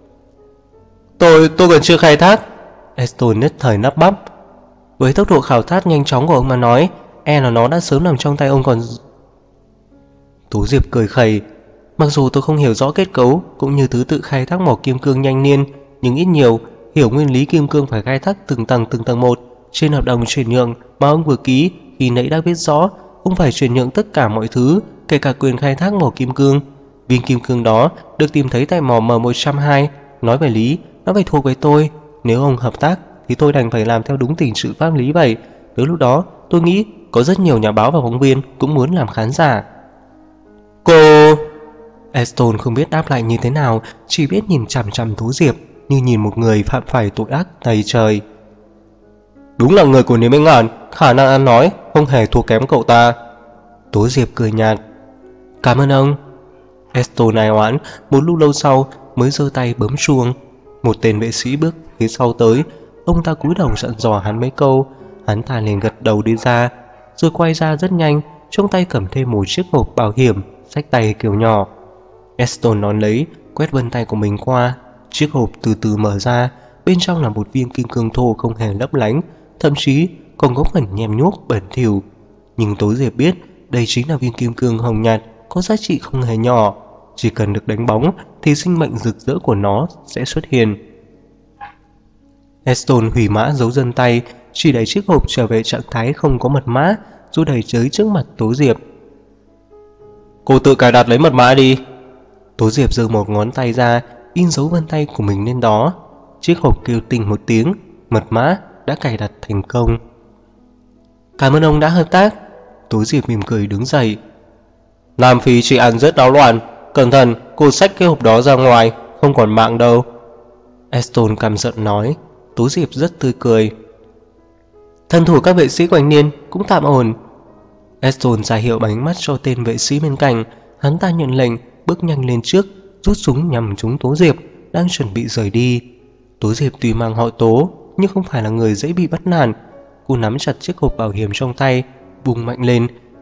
Tôi còn chưa khai thác. Eston nhất thời nắp bắp. Với tốc độ khảo thác nhanh chóng của ông mà nói, là nó đã sớm nằm trong tay ông còn. Tố Diệp cười khẩy. Mặc dù tôi không hiểu rõ kết cấu cũng như thứ tự khai thác mỏ kim cương nhanh niên, nhưng ít nhiều hiểu nguyên lý kim cương phải khai thác từng tầng một. Trên hợp đồng chuyển nhượng mà ông vừa ký khi nãy đã viết rõ ông phải chuyển nhượng tất cả mọi thứ, kể cả quyền khai thác mỏ kim cương. Viên kim cương đó được tìm thấy tại mỏ M102. Nói về lý, nó phải thuộc về tôi. Nếu ông hợp tác thì tôi đành phải làm theo đúng trình tự pháp lý vậy. Tới lúc đó tôi nghĩ có rất nhiều nhà báo và phóng viên cũng muốn làm khán giả. Cô... Eston không biết đáp lại như thế nào, chỉ biết nhìn chằm chằm Tố Diệp như nhìn một người phạm phải tội ác tày trời. Đúng là người của Niêm Bách Ngạn, khả năng ăn nói không hề thua kém cậu ta. Tố Diệp cười nhạt. Cảm ơn ông. Eston ai oán, một lúc lâu sau mới giơ tay bấm chuông. Một tên vệ sĩ bước phía sau tới, ông ta cúi đầu dặn dò hắn mấy câu. Hắn ta liền gật đầu đi ra, rồi quay ra rất nhanh, trong tay cầm thêm một chiếc hộp bảo hiểm, xách tay kiểu nhỏ. Eston nón lấy, quét vân tay của mình qua. Chiếc hộp từ từ mở ra, bên trong là một viên kim cương thô không hề lấp lánh, thậm chí còn có phần nhem nhuốc bẩn thỉu. Nhưng Tố Diệp biết đây chính là viên kim cương hồng nhạt, có giá trị không hề nhỏ. Chỉ cần được đánh bóng thì sinh mệnh rực rỡ của nó sẽ xuất hiện. Eston hủy mã dấu chân tay, chỉ đẩy chiếc hộp trở về trạng thái không có mật mã, rồi đẩy tới trước mặt Tố Diệp. Cô tự cài đặt lấy mật mã đi. Tố Diệp giơ một ngón tay ra, in dấu vân tay của mình lên đó. Chiếc hộp kêu tinh một tiếng, mật mã đã cài đặt thành công. Cảm ơn ông đã hợp tác. Tố Diệp mỉm cười đứng dậy. Nam Phi chị ăn rất đau loạn, cẩn thận cô xách cái hộp đó ra ngoài, không còn mạng đâu. Eston căm giận nói. Tố Diệp rất tươi cười. Thân thủ các vệ sĩ quanh niên cũng tạm ổn. Eston ra hiệu bằng ánh mắt cho tên vệ sĩ bên cạnh. Hắn ta nhận lệnh, bước nhanh lên trước, rút súng nhằm trúng Tố Diệp đang chuẩn bị rời đi. Tố Diệp tuy mang họ Tố nhưng không phải là người dễ bị bắt nạt. Cô nắm chặt chiếc hộp bảo hiểm trong tay, bung mạnh lên,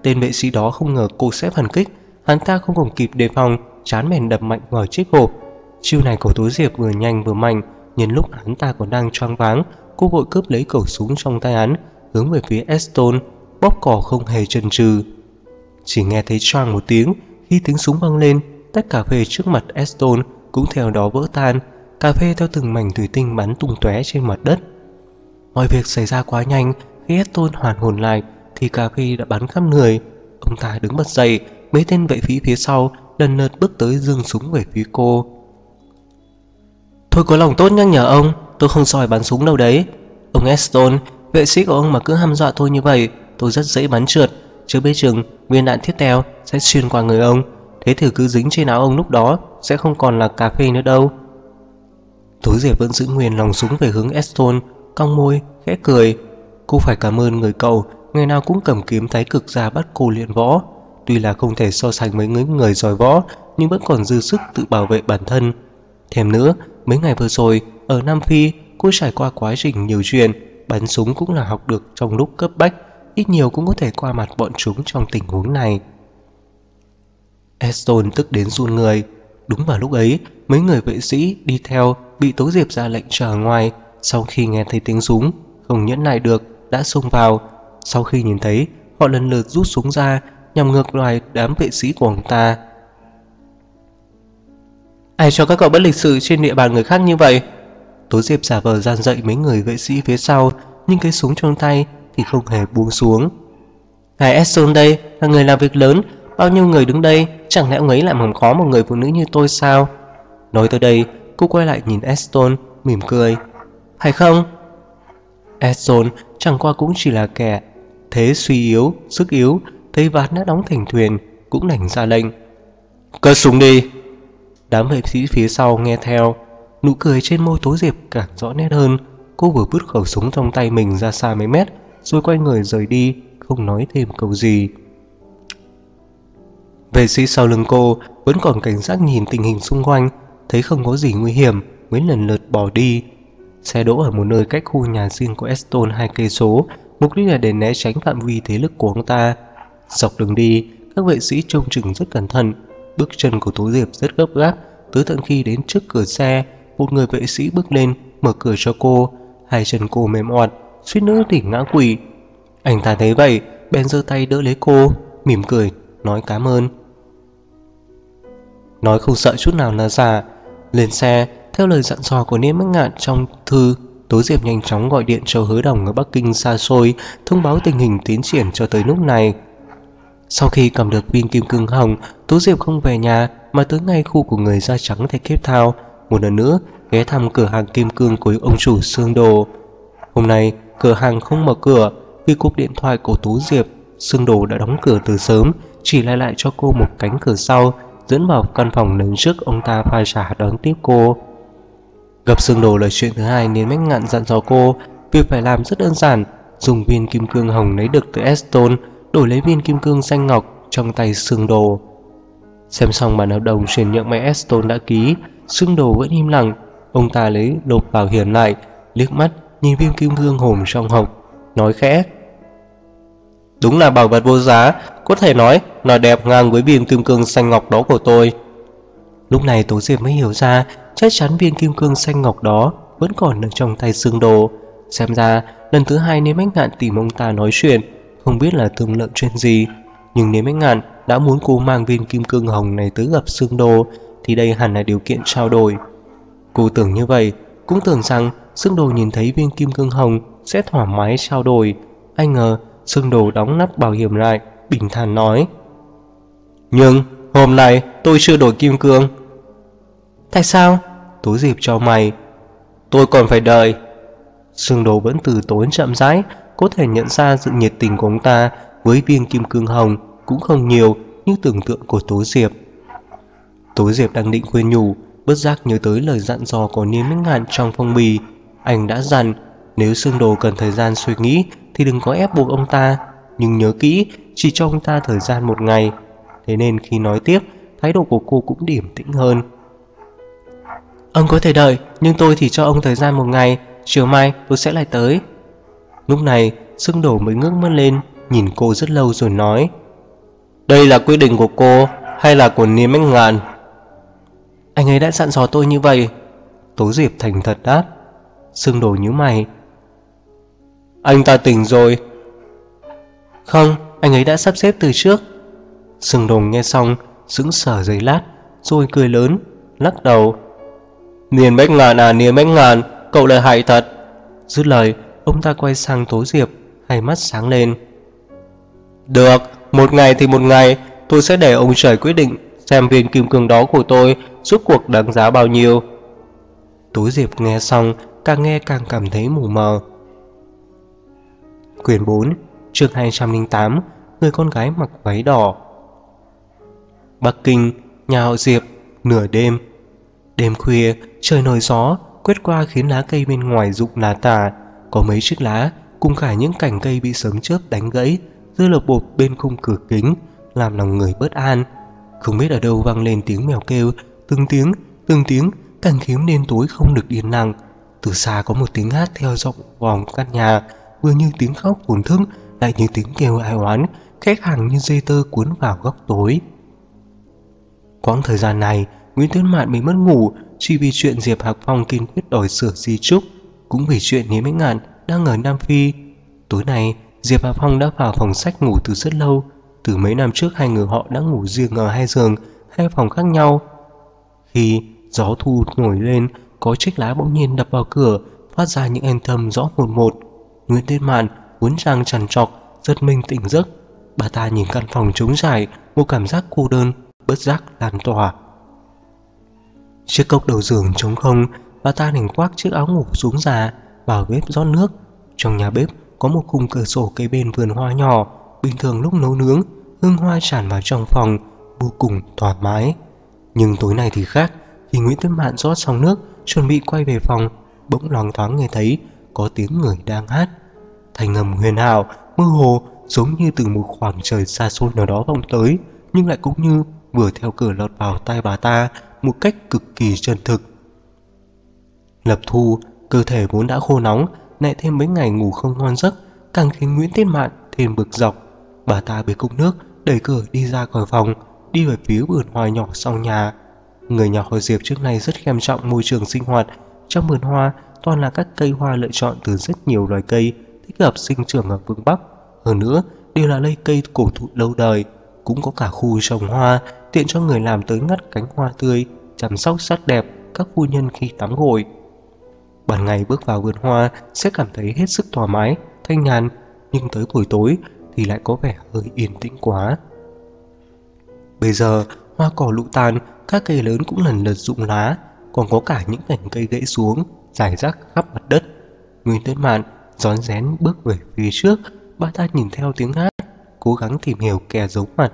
Tên vệ sĩ đó không ngờ cô sẽ phản kích. Hắn ta không còn kịp đề phòng, trán bèn đập mạnh vào chiếc hộp. Chiêu này của Tố Diệp vừa nhanh vừa mạnh. Nhân lúc hắn ta còn đang choáng váng, cô vội cướp lấy khẩu súng trong tay hắn, hướng về phía Aston, bóp cò không hề chần chừ. Chỉ nghe thấy choang một tiếng. Khi tiếng súng vang lên, tách cà phê trước mặt Aston cũng theo đó vỡ tan. Cà phê theo từng mảnh thủy tinh bắn tung tóe trên mặt đất. Mọi việc xảy ra quá nhanh. Khi Aston hoàn hồn lại thì cà phê đã bắn khắp người. Ông ta đứng bật dậy. Mấy tên vệ sĩ phía sau lần lượt bước tới giương súng về phía cô. Tôi có lòng tốt nhắc nhở ông, tôi không giỏi bắn súng đâu đấy. Ông Aston, vệ sĩ của ông mà cứ hăm dọa tôi như vậy, tôi rất dễ bắn trượt. Chưa biết chừng viên đạn tiếp theo sẽ xuyên qua người ông. Thế thì cứ dính trên áo ông lúc đó sẽ không còn là cà phê nữa đâu. Tố Diệp vẫn giữ nguyên lòng súng về hướng Aston, cong môi, khẽ cười. Cô phải cảm ơn người cậu, ngày nào cũng cầm kiếm thái cực ra bắt cô luyện võ. Tuy là không thể so sánh với người giỏi võ, nhưng vẫn còn dư sức tự bảo vệ bản thân. Thêm nữa, mấy ngày vừa rồi ở Nam Phi, cô trải qua quá trình nhiều chuyện. Bắn súng cũng là học được trong lúc cấp bách, ít nhiều cũng có thể qua mặt bọn chúng trong tình huống này. Aston tức đến run người. Đúng vào lúc ấy, mấy người vệ sĩ đi theo bị Tố Diệp ra lệnh chờ ngoài. Sau khi nghe thấy tiếng súng, không nhẫn nại được đã xông vào. Sau khi nhìn thấy, họ lần lượt rút súng ra nhằm ngược lại đám vệ sĩ của ông ta. Ai cho các cậu bất lịch sự trên địa bàn người khác như vậy? Tố Diệp giả vờ gian dạy mấy người vệ sĩ phía sau, nhưng cái súng trong tay thì không hề buông xuống. Ngài Aston đây là người làm việc lớn, bao nhiêu người đứng đây, chẳng lẽ ông ấy lại làm khó một người phụ nữ như tôi sao? Nói tới đây, cô quay lại nhìn Aston, mỉm cười. Phải không? Aston chẳng qua cũng chỉ là kẻ thế suy yếu, sức yếu, thấy ván đã đóng thành thuyền, cũng đành ra lệnh. Cất súng đi. Đám vệ sĩ phía sau nghe theo. Nụ cười trên môi Tố Diệp càng rõ nét hơn. Cô vừa vứt khẩu súng trong tay mình ra xa mấy mét, rồi quay người rời đi, không nói thêm câu gì. Vệ sĩ sau lưng cô vẫn còn cảnh giác nhìn tình hình xung quanh, thấy không có gì nguy hiểm mới lần lượt bỏ đi. Xe đỗ ở một nơi cách khu nhà riêng của Aston 2 cây số, mục đích là để né tránh phạm vi thế lực của ông ta. Dọc đường đi, các vệ sĩ trông chừng rất cẩn thận. Bước chân của Tố Diệp rất gấp gáp, tới tận khi đến trước cửa xe, một người vệ sĩ bước lên mở cửa cho cô. Hai chân cô mềm oặt, suýt nữa thì ngã quỵ. Anh ta thấy vậy bèn giơ tay đỡ lấy cô, mỉm cười nói cảm ơn. Nói không sợ chút nào là giả. Lên xe, theo lời dặn dò của Niêm Bắc Ngạn trong thư, Tố Diệp nhanh chóng gọi điện cho Hứa Đồng ở Bắc Kinh xa xôi, thông báo tình hình tiến triển cho tới lúc này. Sau khi cầm được viên kim cương hồng, Tố Diệp không về nhà mà tới ngay khu của người da trắng tại Cape Town, một lần nữa ghé thăm cửa hàng kim cương của ông chủ Sương Đồ. Hôm nay cửa hàng không mở cửa vì cuộc điện thoại của Tố Diệp. Sương Đồ đã đóng cửa từ sớm, chỉ lại cho cô một cánh cửa sau dẫn vào căn phòng lần trước ông ta pha trà đón tiếp cô. Gặp Sương Đồ là chuyện thứ hai nên Bắc Ngạn dặn dò cô việc phải làm rất đơn giản, dùng viên kim cương hồng lấy được từ Aston đổi lấy viên kim cương xanh ngọc trong tay Sương Đồ. Xem xong bản hợp đồng chuyển nhượng máy Aston đã ký, Sương Đồ vẫn im lặng. Ông ta lấy lộp bảo hiểm lại, liếc mắt nhìn viên kim cương hồng trong hộp, nói khẽ: Đúng là bảo vật vô giá, có thể nói nó đẹp ngang với viên kim cương xanh ngọc đó của tôi. Lúc này Tố Diệp mới hiểu ra chắc chắn viên kim cương xanh ngọc đó vẫn còn ở trong tay Sương Đồ. Xem ra lần thứ hai Niêm Bắc Ngạn tìm ông ta nói chuyện, không biết là thương lượng chuyện gì. Nhưng Niêm Bắc Ngạn đã muốn cô mang viên kim cương hồng này tới gặp Sương Đồ thì đây hẳn là điều kiện trao đổi. Cô tưởng như vậy, cũng tưởng rằng Sương Đồ nhìn thấy viên kim cương hồng sẽ thoải mái trao đổi. Ai ngờ Sương Đồ đóng nắp bảo hiểm lại, bình thản nói: Nhưng hôm nay tôi chưa đổi kim cương. Tại sao? Tố Diệp chau mày. Tôi còn phải đợi. Sương Đồ vẫn từ tốn chậm rãi, có thể nhận ra sự nhiệt tình của ông ta với viên kim cương hồng cũng không nhiều như tưởng tượng của Tố Diệp. Tố Diệp đang định khuyên nhủ, bất giác nhớ tới lời dặn dò của Niêm Bắc Ngạn trong phong bì. Anh đã dặn nếu Sương Đồ cần thời gian suy nghĩ thì đừng có ép buộc ông ta, nhưng nhớ kỹ chỉ cho ông ta thời gian một ngày. Thế nên khi nói tiếp, thái độ của cô cũng điềm tĩnh hơn. Ông có thể đợi, nhưng tôi thì cho ông thời gian một ngày, chiều mai tôi sẽ lại tới. Lúc này Sương Đồ mới ngước mắt lên, nhìn cô rất lâu rồi nói: Đây là quyết định của cô hay là của Niêm Bách Ngạn? Anh ấy đã dặn dò tôi như vậy. Tố Diệp thành thật đáp. Sương Đồ nhíu mày. Anh ta tỉnh rồi? Không, anh ấy đã sắp xếp từ trước. Sương Đồ nghe xong sững sờ giây lát rồi cười lớn, lắc đầu. Niên Bách Ngạn à, Niên Bách Ngạn, cậu lại hại thật. Dứt lời, ông ta quay sang Tố Diệp, hai mắt sáng lên. Được, một ngày thì một ngày, tôi sẽ để ông trời quyết định xem viên kim cương đó của tôi rốt cuộc đáng giá bao nhiêu. Tố Diệp nghe xong càng nghe càng cảm thấy mù mờ. Quyển 4, chương 208, người con gái mặc váy đỏ. Bắc Kinh, nhà họ Diệp, nửa đêm. Đêm khuya, trời nổi gió quét qua khiến lá cây bên ngoài rụng lá tả. Có mấy chiếc lá cùng cả những cành cây bị sấm chớp đánh gãy rơi lộp bộp bên khung cửa kính, làm lòng người bất an. Không biết ở đâu vang lên tiếng mèo kêu, từng tiếng, càng khiến đêm tối không được yên lặng. Từ xa có một tiếng hát theo giọng vòng căn nhà, vừa như tiếng khóc thổn thức, lại như tiếng kêu ai oán, khẽ khàng như dây tơ cuốn vào góc tối. Quãng thời gian này, Nguyễn Tuyết Mạn bị mất ngủ chỉ vì chuyện Diệp Hạc Phong kiên quyết đòi sửa di chúc, cũng vì chuyện Niêm Bách Ngạn đang ở Nam Phi. Tối nay, Diệp Hạc Phong đã vào phòng sách ngủ từ rất lâu. Từ mấy năm trước hai người họ đã ngủ riêng ở hai giường, hai phòng khác nhau. Khi gió thu nổi lên, có chiếc lá bỗng nhiên đập vào cửa, phát ra những âm thanh rõ một một. Nguyễn Tuyết Mạn uốn răng trằn trọc, giật mình tỉnh giấc. Bà ta nhìn căn phòng trống trải, một cảm giác cô đơn bất giác lan tỏa. Chiếc cốc đầu giường trống không, bà ta đành khoác chiếc áo ngủ xuống già, vào bếp rót nước. Trong nhà bếp có một khung cửa sổ kế bên vườn hoa nhỏ, bình thường lúc nấu nướng, hương hoa tràn vào trong phòng, vô cùng thoải mái. Nhưng tối nay thì khác, khi Nguyễn Tuyết Mạn rót xong nước, chuẩn bị quay về phòng, bỗng loáng thoáng nghe thấy có tiếng người đang hát. Thanh âm huyền ảo, mơ hồ, giống như từ một khoảng trời xa xôi nào đó vọng tới, nhưng lại cũng như vừa theo cửa lọt vào tai bà ta một cách cực kỳ chân thực. Lập Thu, cơ thể vốn đã khô nóng, lại thêm mấy ngày ngủ không ngon giấc, càng khiến Nguyễn Tuyết Mạn thêm bực dọc. Bà ta bê cốc nước, đẩy cửa đi ra khỏi phòng, đi về phía vườn hoa nhỏ sau nhà. Người nhà họ Diệp trước nay rất xem trọng môi trường sinh hoạt. Trong vườn hoa toàn là các cây hoa lựa chọn từ rất nhiều loài cây thích hợp sinh trưởng ở phương Bắc. Hơn nữa, đều là cây cây cổ thụ lâu đời. Cũng có cả khu trồng hoa, tiện cho người làm tới ngắt cánh hoa tươi, chăm sóc sắc đẹp các phu nhân khi tắm gội. Ban ngày bước vào vườn hoa sẽ cảm thấy hết sức thoải mái, thanh nhàn, nhưng tới buổi tối thì lại có vẻ hơi yên tĩnh quá. Bây giờ, hoa cỏ lụ tàn, các cây lớn cũng lần lượt rụng lá, còn có cả những cành cây gãy xuống, rải rác khắp mặt đất. Nguyễn Tuyết Mạn rón rén bước về phía trước, bà ta nhìn theo tiếng hát, cố gắng tìm hiểu kẻ giấu mặt.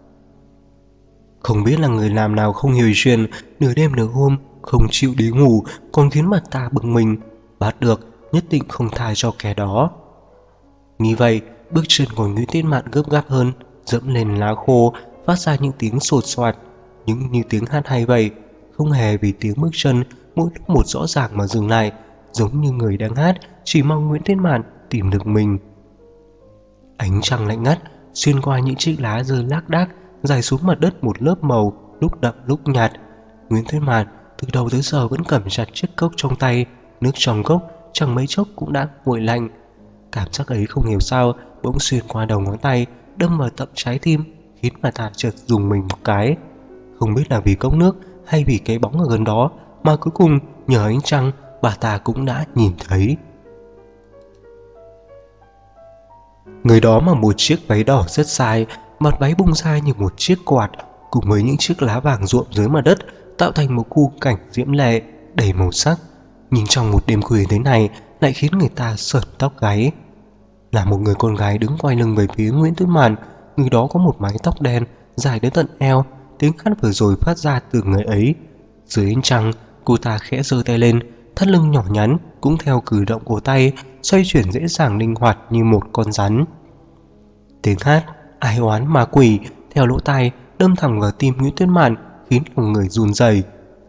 Không biết là người làm nào không hiểu chuyện, nửa đêm nửa hôm không chịu đi ngủ, còn khiến bà ta bực mình, bắt được nhất định không tha cho kẻ đó. Như vậy, bước chân của Nguyễn Tuyết Mạn gấp gáp hơn, dẫm lên lá khô, phát ra những tiếng sột soạt, những như tiếng hát hay vậy, không hề vì tiếng bước chân mỗi lúc một rõ ràng mà dừng lại, giống như người đang hát chỉ mong Nguyễn Tuyết Mạn tìm được mình. Ánh trăng lạnh ngắt xuyên qua những chiếc lá rơi lác đác, rải xuống mặt đất một lớp màu lúc đậm lúc nhạt. Nguyễn Tuyết Mạn từ đầu tới giờ vẫn cầm chặt chiếc cốc trong tay, nước trong cốc chẳng mấy chốc cũng đã nguội lạnh. Cảm giác ấy không hiểu sao bỗng xuyên qua đầu ngón tay, đâm vào tận trái tim, khiến bà ta chợt rùng mình một cái. Không biết là vì cốc nước hay vì cái bóng ở gần đó, mà cuối cùng nhờ ánh trăng bà ta cũng đã nhìn thấy. Người đó mặc một chiếc váy đỏ rất dài, mặt váy bung ra như một chiếc quạt, cùng với những chiếc lá vàng ruộm dưới mặt đất, tạo thành một khu cảnh diễm lệ đầy màu sắc. Nhưng trong một đêm khuya thế này lại khiến người ta sởn tóc gáy. Là một người con gái đứng quay lưng về phía Nguyễn Tuyết Mạn, người đó có một mái tóc đen dài đến tận eo. Tiếng hát vừa rồi phát ra từ người ấy. Dưới ánh trăng, cô ta khẽ giơ tay lên, thắt lưng nhỏ nhắn cũng theo cử động của tay xoay chuyển dễ dàng linh hoạt như một con rắn. Tiếng hát ai oán ma quỷ theo lỗ tai đâm thẳng vào tim Nguyễn Tuyết Mạn, khiến lòng người run rẩy.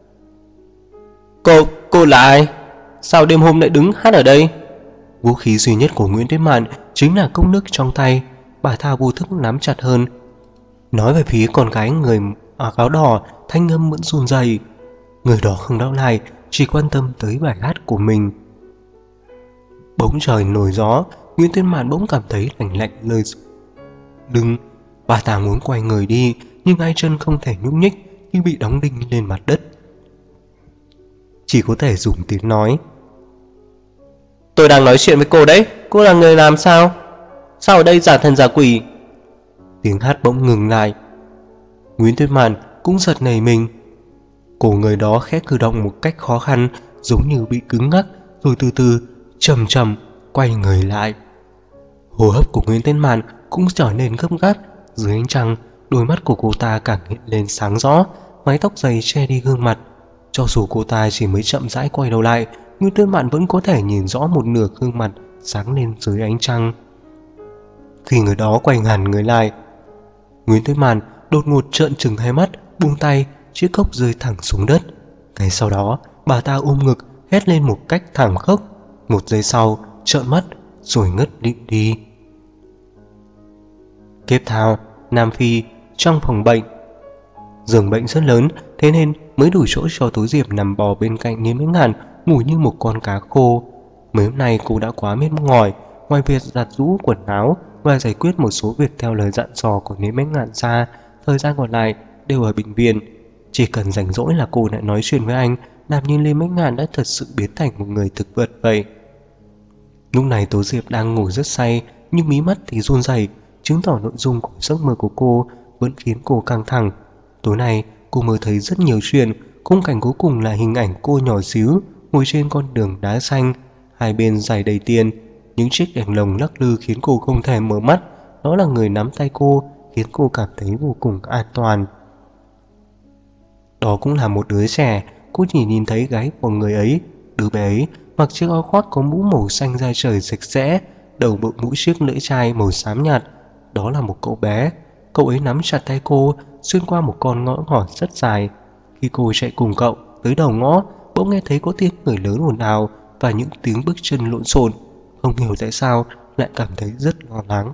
Cô là ai? Sao đêm hôm lại đứng hát ở đây? Vũ khí duy nhất của Nguyễn Tuyết Mạn chính là cốc nước trong tay. Bà ta vô thức nắm chặt hơn. nói về phía con gái người áo áo đỏ, thanh âm vẫn run rẩy. Người đó không đáp lại, chỉ quan tâm tới bài hát của mình. Bỗng trời nổi gió, Nguyễn Tuyết Mạn bỗng cảm thấy lạnh lạnh nơi lưng. Bà ta muốn quay người đi, nhưng hai chân không thể nhúc nhích, như bị đóng đinh lên mặt đất. Chỉ có thể dùng tiếng nói: "Tôi đang nói chuyện với cô đấy, cô là người làm sao? Sao ở đây giả thần giả quỷ?" Tiếng hát bỗng ngừng lại. Nguyễn Tuyết Mạn cũng giật nảy mình. Cổ người đó khẽ cử động một cách khó khăn, giống như bị cứng ngắc, rồi từ từ chậm chậm quay người lại. Hô hấp của Nguyễn Tuyết Mạn cũng trở nên gấp gáp. Dưới ánh trăng, đôi mắt của cô ta càng hiện lên sáng rõ, mái tóc dày che đi gương mặt. Cho dù cô ta chỉ mới chậm rãi quay đầu lại, Nguyễn Tuyết Mạn vẫn có thể nhìn rõ một nửa gương mặt sáng lên dưới ánh trăng. Khi người đó quay hẳn người lại, Nguyễn Tuyết Mạn đột ngột trợn trừng hai mắt, buông tay, chiếc cốc rơi thẳng xuống đất. Ngay sau đó, bà ta ôm ngực hét lên một cách thảm khốc. Một giây sau, trợn mắt rồi ngất lịm đi. Cape Town, Nam Phi, trong phòng bệnh. Giường bệnh rất lớn, thế nên mới đủ chỗ cho Tố Diệp nằm bò bên cạnh Niêm Bách Ngạn, ngủ như một con cá khô. Mấy hôm nay cô đã quá mệt mỏi, ngoài việc giặt giũ quần áo và giải quyết một số việc theo lời dặn dò của Niêm Bách Ngạn ra, thời gian còn lại đều ở bệnh viện. Chỉ cần rảnh rỗi là cô lại nói chuyện với anh, làm như Niêm Bách Ngạn đã thật sự biến thành một người thực vật vậy. Lúc này Tố Diệp đang ngủ rất say, nhưng mí mắt thì run rẩy, chứng tỏ nội dung của giấc mơ của cô vẫn khiến cô căng thẳng. Tối nay cô mơ thấy rất nhiều chuyện. Khung cảnh cuối cùng là hình ảnh cô nhỏ xíu ngồi trên con đường đá xanh, hai bên dải đầy tiền, những chiếc đèn lồng lắc lư khiến cô không thể mở mắt. Đó là người nắm tay cô, khiến cô cảm thấy vô cùng an toàn. Đó cũng là một đứa trẻ. Cô chỉ nhìn thấy gáy của người ấy. Đứa bé ấy mặc chiếc áo khoác có mũ màu xanh da trời sạch sẽ, đầu đội mũ chiếc lưỡi chai màu xám nhạt. Đó là một cậu bé. Cậu ấy nắm chặt tay cô xuyên qua một con ngõ nhỏ rất dài. Khi cô chạy cùng cậu tới đầu ngõ, bỗng nghe thấy có tiếng người lớn ồn ào và những tiếng bước chân lộn xộn. Không hiểu tại sao lại cảm thấy rất lo lắng.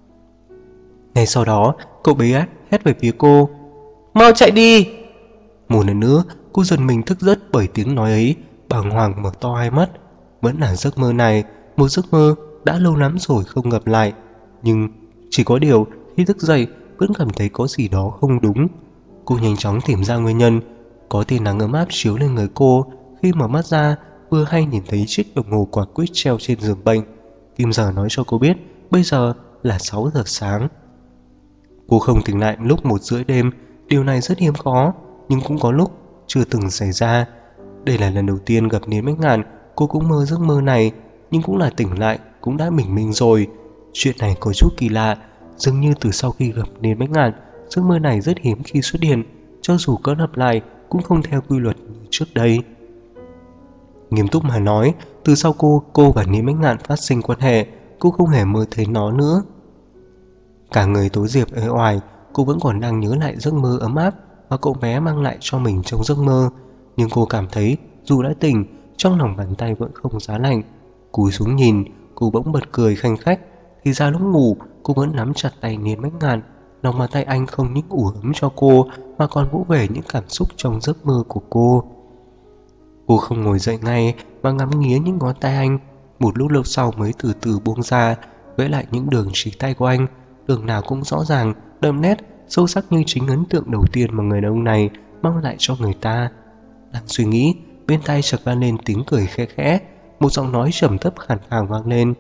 Ngay sau đó, cậu bé hét về phía cô: "Mau chạy đi!" Một lần nữa, cô giật mình thức giấc bởi tiếng nói ấy, bàng hoàng mở to hai mắt. Vẫn là giấc mơ này, một giấc mơ đã lâu lắm rồi không gặp lại. Nhưng chỉ có điều khi thức dậy vẫn cảm thấy có gì đó không đúng. Cô nhanh chóng tìm ra nguyên nhân. Có tia nắng ấm áp chiếu lên người cô. Khi mở mắt ra, vừa hay nhìn thấy chiếc đồng hồ quả quýt treo trên giường bệnh. Kim giờ nói cho cô biết bây giờ là 6 giờ sáng. Cô không tỉnh lại lúc 1:30 đêm. Điều này rất hiếm có, nhưng cũng có lúc chưa từng xảy ra. Đây là lần đầu tiên gặp Niêm Bách Ngạn. Cô cũng mơ giấc mơ này, nhưng cũng là tỉnh lại cũng đã bình minh rồi. Chuyện này có chút kỳ lạ. Dường như từ sau khi gặp Niêm Bách Ngạn, giấc mơ này rất hiếm khi xuất hiện. Cho dù có lặp lại cũng không theo quy luật như trước đây. Nghiêm túc mà nói, từ sau cô và Niêm Bách Ngạn phát sinh quan hệ, cô không hề mơ thấy nó nữa. Cả người Tố Diệp uể oải, cô vẫn còn đang nhớ lại giấc mơ ấm áp mà cậu bé mang lại cho mình trong giấc mơ. Nhưng cô cảm thấy dù đã tỉnh, trong lòng bàn tay vẫn không giá lạnh. Cúi xuống nhìn, cô bỗng bật cười khanh khách. Thì ra lúc ngủ, cô vẫn nắm chặt tay Niêm Bách Ngạn. Lòng bàn tay anh không những ủ ấm cho cô mà còn vỗ về những cảm xúc trong giấc mơ của cô. Cô không ngồi dậy ngay mà ngắm nghía những ngón tay anh. Một lúc lâu sau mới từ từ buông ra, vẽ lại những đường chỉ tay của anh. Đường nào cũng rõ ràng, đậm nét, sâu sắc như chính ấn tượng đầu tiên mà người đàn ông này mang lại cho người ta. Đang suy nghĩ, bên tai chợt vang lên tiếng cười khẽ khẽ. Một giọng nói trầm thấp khàn khàn vang lên: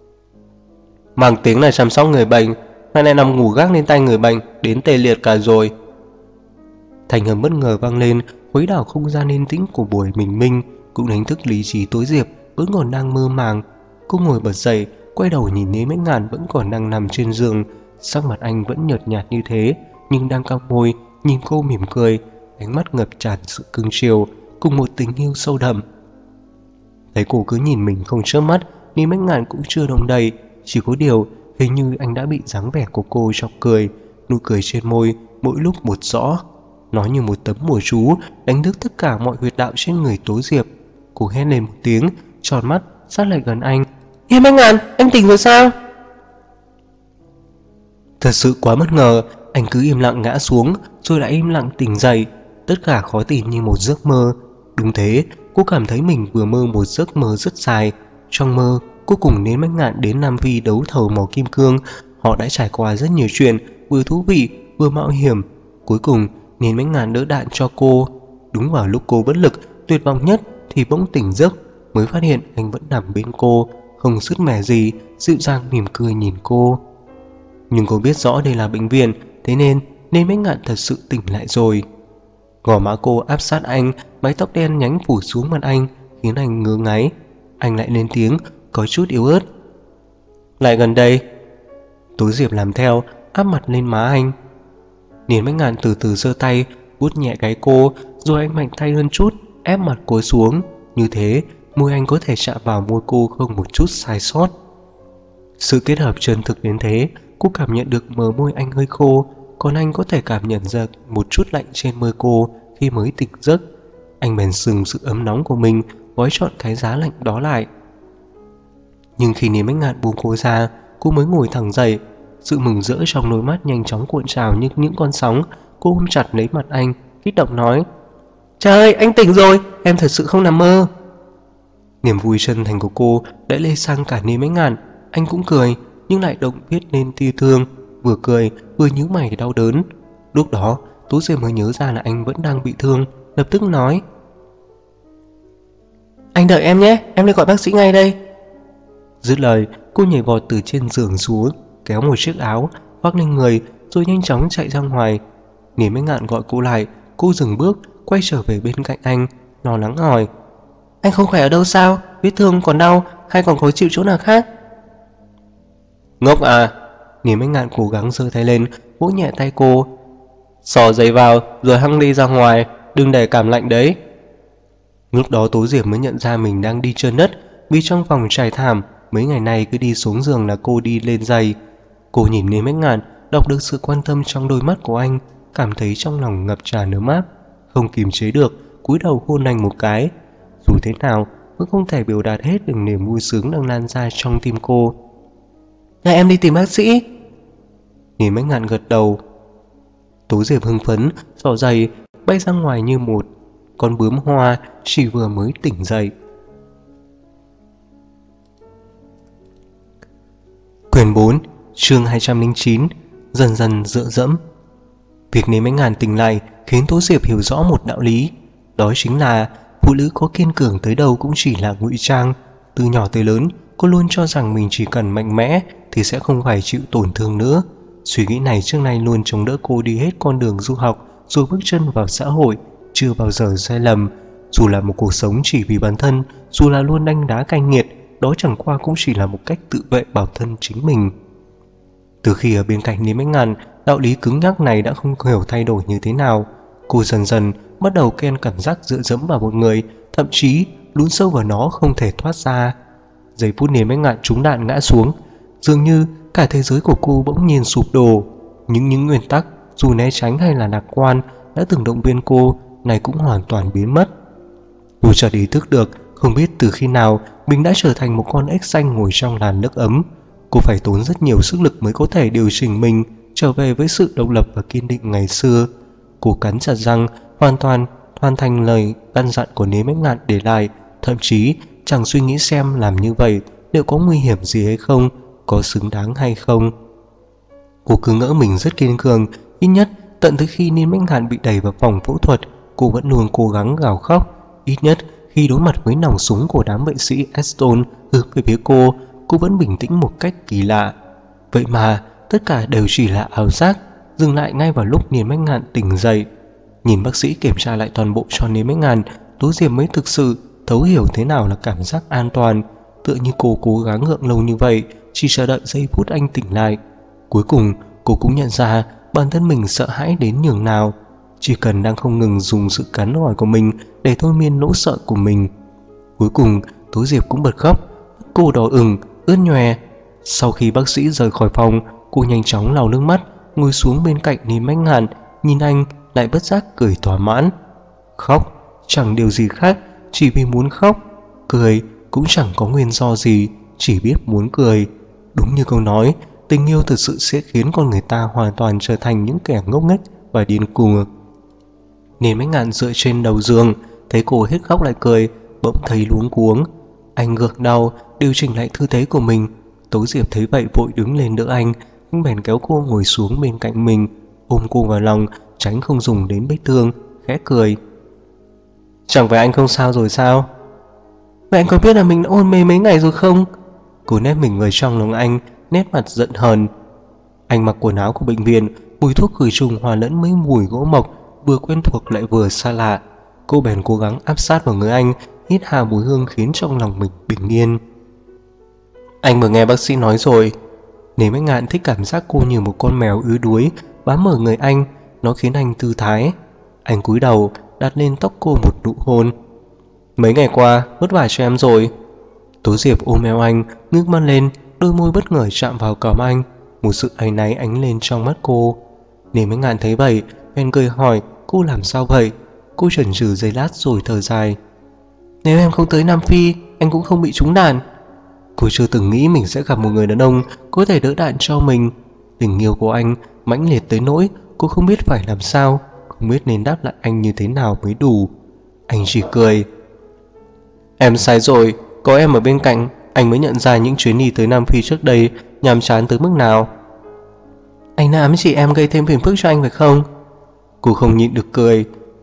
"Mang tiếng là chăm sóc người bệnh, mày lại nằm ngủ gác lên tay người bệnh, đến tê liệt cả rồi." Thành âm bất ngờ vang lên, khuấy đảo không gian yên tĩnh của buổi bình minh, cũng đánh thức lý trí Tố Diệp vẫn còn đang mơ màng. Cô ngồi bật dậy, quay đầu nhìn Niêm Bách Ngạn vẫn còn đang nằm trên giường. Sắc mặt anh vẫn nhợt nhạt như thế, nhưng đang cong môi nhìn cô mỉm cười, ánh mắt ngập tràn sự cưng chiều cùng một tình yêu sâu đậm. Thấy cô cứ nhìn mình không chớp mắt, Niêm Bách Ngạn cũng chưa động đậy. Chỉ có điều hình như anh đã bị dáng vẻ của cô chọc cười. Nụ cười trên môi mỗi lúc một rõ, nói như một tấm bùa chú đánh thức tất cả mọi huyệt đạo trên người Tố Diệp. Cô hét lên một tiếng, tròn mắt sát lại gần anh: "Niêm Bách Ngạn, anh tỉnh rồi sao?" Thật sự quá bất ngờ, anh cứ im lặng ngã xuống, rồi lại im lặng tỉnh dậy. Tất cả khó tin như một giấc mơ. Đúng thế, cô cảm thấy mình vừa mơ một giấc mơ rất dài. Trong mơ, cô cùng Nến Bách Ngạn đến Nam Phi đấu thầu mỏ kim cương. Họ đã trải qua rất nhiều chuyện, vừa thú vị, vừa mạo hiểm. Cuối cùng, Nến Bách Ngạn đỡ đạn cho cô. Đúng vào lúc cô bất lực, tuyệt vọng nhất thì bỗng tỉnh giấc, mới phát hiện anh vẫn nằm bên cô, không sứt mẻ gì, dịu dàng mỉm cười nhìn cô. Nhưng cô biết rõ đây là bệnh viện, thế nên Nến Bách Ngạn thật sự tỉnh lại rồi. Gò má cô áp sát anh, mái tóc đen nhánh phủ xuống mặt anh, khiến anh ngứa ngáy. Anh lại lên tiếng, có chút yếu ớt. Lại gần đây. Tố Diệp làm theo, áp mặt lên má anh. Nến Bách Ngạn từ từ giơ tay, vuốt nhẹ gáy cô, rồi anh mạnh tay hơn chút, ép mặt cô xuống. Như thế, môi anh có thể chạm vào môi cô không một chút sai sót. Sự kết hợp chân thực đến thế, cô cảm nhận được mờ môi anh hơi khô, còn anh có thể cảm nhận ra một chút lạnh trên môi cô khi mới tỉnh giấc. Anh bèn sừng sự ấm nóng của mình, gói trọn cái giá lạnh đó lại. Nhưng khi Nến Bách Ngạn buông cô ra, cô mới ngồi thẳng dậy. Sự mừng rỡ trong đôi mắt nhanh chóng cuộn trào như những con sóng. Cô ôm chặt lấy mặt anh, kích động nói: Trời ơi, anh tỉnh rồi, em thật sự không nằm mơ. Niềm vui chân thành của cô đã lây sang cả Nến Bách Ngạn. Anh cũng cười, nhưng lại động viết nên tia thương, vừa cười vừa nhíu mày đau đớn. Lúc đó Tố Diệp mới nhớ ra là anh vẫn đang bị thương, lập tức nói: Anh đợi em nhé, em đi gọi bác sĩ ngay đây. Dứt lời, cô nhảy vọt từ trên giường xuống, kéo một chiếc áo khoác lên người, rồi nhanh chóng chạy ra ngoài. Nến Bách Ngạn gọi cô lại, cô dừng bước, quay trở về bên cạnh anh, lo lắng hỏi: Anh không khỏe ở đâu sao? Vết thương còn đau hay còn khó chịu chỗ nào khác? Ngốc à! Nến Bách Ngạn cố gắng giơ tay lên, vỗ nhẹ tay cô. Xỏ giày vào rồi hăng đi ra ngoài, đừng để cảm lạnh đấy. Lúc đó Tố Diệp mới nhận ra mình đang đi trơn đất, vì trong phòng trải thảm mấy ngày nay cứ đi xuống giường là cô đi lên giày. Cô nhìn Nến Bách Ngạn, đọc được sự quan tâm trong đôi mắt của anh, cảm thấy trong lòng ngập tràn nước mắt, không kìm chế được, cúi đầu hôn anh một cái. Dù thế nào vẫn không thể biểu đạt hết được niềm vui sướng đang lan ra trong tim cô. Nhà em đi tìm bác sĩ. Nến Bách Ngạn gật đầu. Tố Diệp hưng phấn, xỏ giày bay ra ngoài như một con bướm hoa chỉ vừa mới tỉnh dậy. Quyển 4, chương 209, dần dần dựa dẫm. Việc Nến Bách Ngạn tỉnh lại khiến Tố Diệp hiểu rõ một đạo lý, đó chính là phụ nữ có kiên cường tới đâu cũng chỉ là ngụy trang. Từ nhỏ tới lớn, cô luôn cho rằng mình chỉ cần mạnh mẽ thì sẽ không phải chịu tổn thương nữa. Suy nghĩ này trước nay luôn chống đỡ cô đi hết con đường du học rồi bước chân vào xã hội, chưa bao giờ sai lầm. Dù là một cuộc sống chỉ vì bản thân, dù là luôn đanh đá cay nghiệt, đó chẳng qua cũng chỉ là một cách tự vệ bảo thân chính mình. Từ khi ở bên cạnh Nến Bách Ngạn, đạo lý cứng nhắc này đã không hiểu thay đổi như thế nào. Cô dần dần bắt đầu quen cảm giác dựa dẫm vào một người, thậm chí lún sâu vào nó không thể thoát ra. Giây phút Nến Bách Ngạn trúng đạn ngã xuống, dường như cả thế giới của cô bỗng nhiên sụp đổ. Những nguyên tắc dù né tránh hay là lạc quan đã từng động viên cô này cũng hoàn toàn biến mất. Cô chợt ý thức được, không biết từ khi nào mình đã trở thành một con ếch xanh ngồi trong làn nước ấm. Cô phải tốn rất nhiều sức lực mới có thể điều chỉnh mình trở về với sự độc lập và kiên định ngày xưa. Cô cắn chặt răng, hoàn toàn hoàn thành lời căn dặn của Nến Bách Ngạn để lại, thậm chí chẳng suy nghĩ xem làm như vậy liệu có nguy hiểm gì hay không, có xứng đáng hay không. Cô cứ ngỡ mình rất kiên cường, ít nhất tận tới khi Nến Bách Ngạn bị đẩy vào phòng phẫu thuật, cô vẫn luôn cố gắng gào khóc. Ít nhất khi đối mặt với nòng súng của đám vệ sĩ Aston hướng về phía cô vẫn bình tĩnh một cách kỳ lạ. Vậy mà tất cả đều chỉ là ảo giác, dừng lại ngay vào lúc Nến Bách Ngạn tỉnh dậy. Nhìn bác sĩ kiểm tra lại toàn bộ cho Nến Bách Ngạn, Tố Diệp mới thực sự thấu hiểu thế nào là cảm giác an toàn. Tựa như cô cố gắng gượng lâu như vậy, chỉ chờ đợi giây phút anh tỉnh lại. Cuối cùng cô cũng nhận ra bản thân mình sợ hãi đến nhường nào. Chỉ cần đang không ngừng dùng sự cắn hỏi của mình để thôi miên nỗi sợ của mình. Cuối cùng Tố Diệp cũng bật khóc, cô đỏ ửng, ướt nhòe. Sau khi bác sĩ rời khỏi phòng, cô nhanh chóng lau nước mắt, ngồi xuống bên cạnh Nến Bách Ngạn, nhìn anh lại bất giác cười thỏa mãn. Khóc chẳng điều gì khác, chỉ vì muốn khóc. Cười cũng chẳng có nguyên do gì, chỉ biết muốn cười. Đúng như câu nói, tình yêu thực sự sẽ khiến con người ta hoàn toàn trở thành những kẻ ngốc nghếch và điên cuồng. Nên Bách Ngạn dựa trên đầu giường, thấy cô hết khóc lại cười, bỗng thấy luống cuống. Anh gượng đầu, điều chỉnh lại tư thế của mình. Tố Diệp thấy vậy vội đứng lên đỡ anh bèn kéo cô ngồi xuống bên cạnh mình, ôm cô vào lòng, tránh không dùng đến vết thương, khẽ cười. Chẳng phải anh không sao rồi sao? Vậy anh có biết là mình đã hôn mê mấy ngày rồi không? Cô nép mình người trong lòng anh, nét mặt giận hờn. Anh mặc quần áo của bệnh viện, mùi thuốc khử trùng hòa lẫn mấy mùi gỗ mộc, vừa quen thuộc lại vừa xa lạ. Cô bèn cố gắng áp sát vào người anh, hít hà mùi hương khiến trong lòng mình bình yên. Anh vừa nghe bác sĩ nói rồi. Nếu Bách Ngạn thích cảm giác cô như một con mèo yếu đuối bám ở người anh, nó khiến anh thư thái. Anh cúi đầu đặt lên tóc cô một nụ hôn. Mấy ngày qua vất vả cho em rồi. Tố Diệp ôm eo anh, ngước mắt lên, đôi môi bất ngờ chạm vào cằm anh, một sự áy náy ánh lên trong mắt cô. Nếu Bách Ngạn thấy vậy, bèn cười hỏi cô làm sao vậy. Cô chần chừ giây lát rồi thở dài. Nếu em không tới Nam Phi, anh cũng không bị trúng đạn. Cô chưa từng nghĩ mình sẽ gặp một người đàn ông có thể đỡ đạn cho mình. Tình yêu của anh mãnh liệt tới nỗi cô không biết phải làm sao, không biết nên đáp lại anh như thế nào mới đủ. Anh chỉ cười. Em sai rồi, có em ở bên cạnh, anh mới nhận ra những chuyến đi tới Nam Phi trước đây nhàm chán tới mức nào. Anh đã ám chỉ em gây thêm phiền phức cho anh phải không? Cô không nhịn được cười.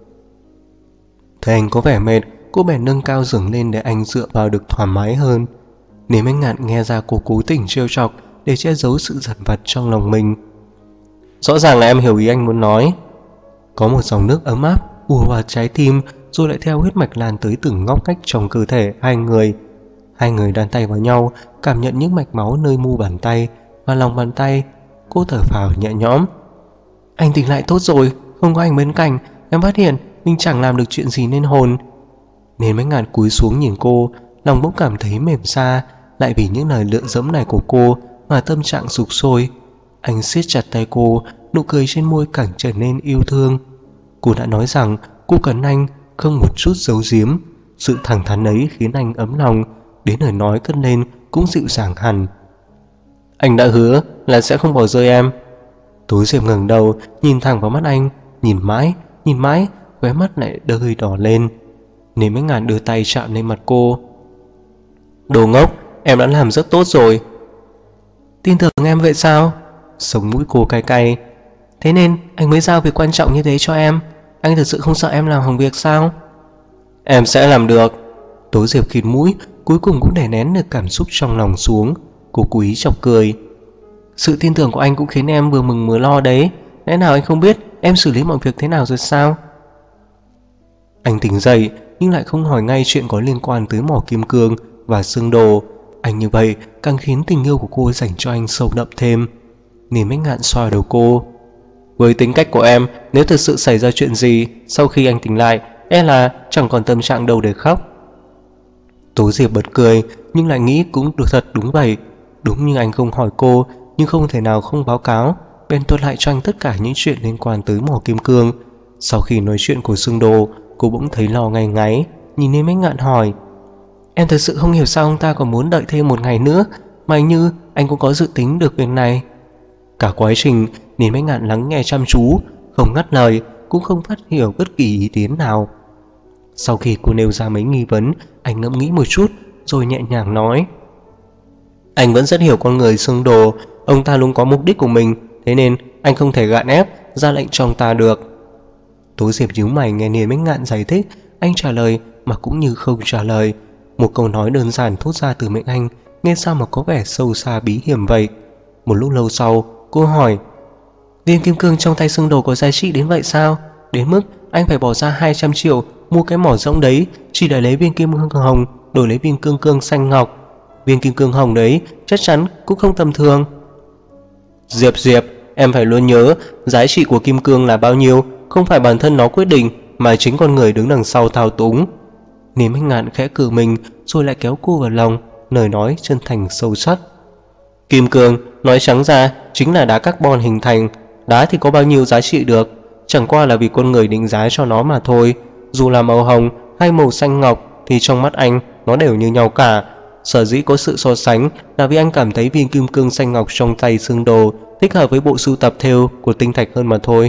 Thấy anh có vẻ mệt, cô bèn nâng cao giường lên để anh dựa vào được thoải mái hơn. Nếu Bách Ngạn nghe ra cô cố tình trêu chọc để che giấu sự giận vặt trong lòng mình. Rõ ràng là em hiểu ý anh muốn nói. Có một dòng nước ấm áp ùa vào trái tim, rồi lại theo huyết mạch lan tới từng ngóc ngách trong cơ thể hai người. Hai người đan tay vào nhau, cảm nhận những mạch máu nơi mu bàn tay và lòng bàn tay. Cô thở phào nhẹ nhõm. Anh tỉnh lại tốt rồi, không có anh bên cạnh, em phát hiện mình chẳng làm được chuyện gì nên hồn. Nên Bách Ngạn cúi xuống nhìn cô, lòng bỗng cảm thấy mềm xa, lại vì những lời lựa dẫm này của cô mà tâm trạng sục sôi. Anh siết chặt tay cô, nụ cười trên môi càng trở nên yêu thương. Cô đã nói rằng cô cần anh, không một chút giấu giếm. Sự thẳng thắn ấy khiến anh ấm lòng, đến lời nói cất lên cũng dịu dàng hẳn. Anh đã hứa là sẽ không bỏ rơi em. Tố Diệp ngẩng đầu nhìn thẳng vào mắt anh, nhìn mãi, khóe mắt lại hơi đỏ lên. Nên Bách Ngạn đưa tay chạm lên mặt cô. Đồ ngốc, em đã làm rất tốt rồi. Tin tưởng em vậy sao? Sống mũi cô cay cay. Thế nên anh mới giao việc quan trọng như thế cho em. Anh thật sự không sợ em làm hỏng việc sao? Em sẽ làm được. Tố Diệp khịt mũi, cuối cùng cũng đè nén được cảm xúc trong lòng xuống. Cô cố ý chọc cười. Sự tin tưởng của anh cũng khiến em vừa mừng vừa lo đấy. Lẽ nào anh không biết em xử lý mọi việc thế nào rồi sao? Anh tỉnh dậy nhưng lại không hỏi ngay chuyện có liên quan tới mỏ kim cương và xương đồ. Anh như vậy càng khiến tình yêu của cô dành cho anh sâu đậm thêm. Nên Bách Ngạn xoa đầu cô. Với tính cách của em, nếu thực sự xảy ra chuyện gì sau khi anh tỉnh lại, e là chẳng còn tâm trạng đâu để khóc. Tố Diệp bật cười nhưng lại nghĩ cũng được, thật đúng vậy. Đúng như anh không hỏi cô, nhưng không thể nào không báo cáo, bèn thuật lại cho anh tất cả những chuyện liên quan tới mỏ kim cương. Sau khi nói chuyện của xương đồ, cô bỗng thấy lo ngay ngáy, nhìn lên Bách Ngạn hỏi. Em thật sự không hiểu sao ông ta còn muốn đợi thêm một ngày nữa, mà hình như anh cũng có dự tính được việc này. Cả quá trình nên Bách Ngạn lắng nghe chăm chú, không ngắt lời, cũng không phát hiểu bất kỳ ý kiến nào. Sau khi cô nêu ra mấy nghi vấn, anh ngẫm nghĩ một chút rồi nhẹ nhàng nói. Anh vẫn rất hiểu con người xương đồ, ông ta luôn có mục đích của mình, thế nên anh không thể gạn ép ra lệnh cho ông ta được. Tố Diệp nhíu mày nghe Niên Bách Ngạn giải thích, anh trả lời mà cũng như không trả lời. Một câu nói đơn giản thốt ra từ miệng anh, nghe sao mà có vẻ sâu xa bí hiểm vậy. Một lúc lâu sau, cô hỏi. Viên kim cương trong tay xương đồ có giá trị đến vậy sao? Đến mức anh phải bỏ ra 200 triệu mua cái mỏ rỗng đấy chỉ để lấy viên kim cương hồng đổi lấy viên kim cương xanh ngọc. Viên kim cương hồng đấy chắc chắn cũng không tầm thường. Diệp, em phải luôn nhớ giá trị của kim cương là bao nhiêu không phải bản thân nó quyết định, mà chính con người đứng đằng sau thao túng. Niềm Bách Ngạn khẽ cử mình rồi lại kéo cô vào lòng, lời nói chân thành sâu sắc. Kim cương nói trắng ra chính là đá carbon hình thành. Đá thì có bao nhiêu giá trị được, chẳng qua là vì con người định giá cho nó mà thôi. Dù là màu hồng hay màu xanh ngọc thì trong mắt anh nó đều như nhau cả. Sở dĩ có sự so sánh là vì anh cảm thấy viên kim cương xanh ngọc trong tay Sương Đồ thích hợp với bộ sưu tập thêu của Tinh Thạch hơn mà thôi.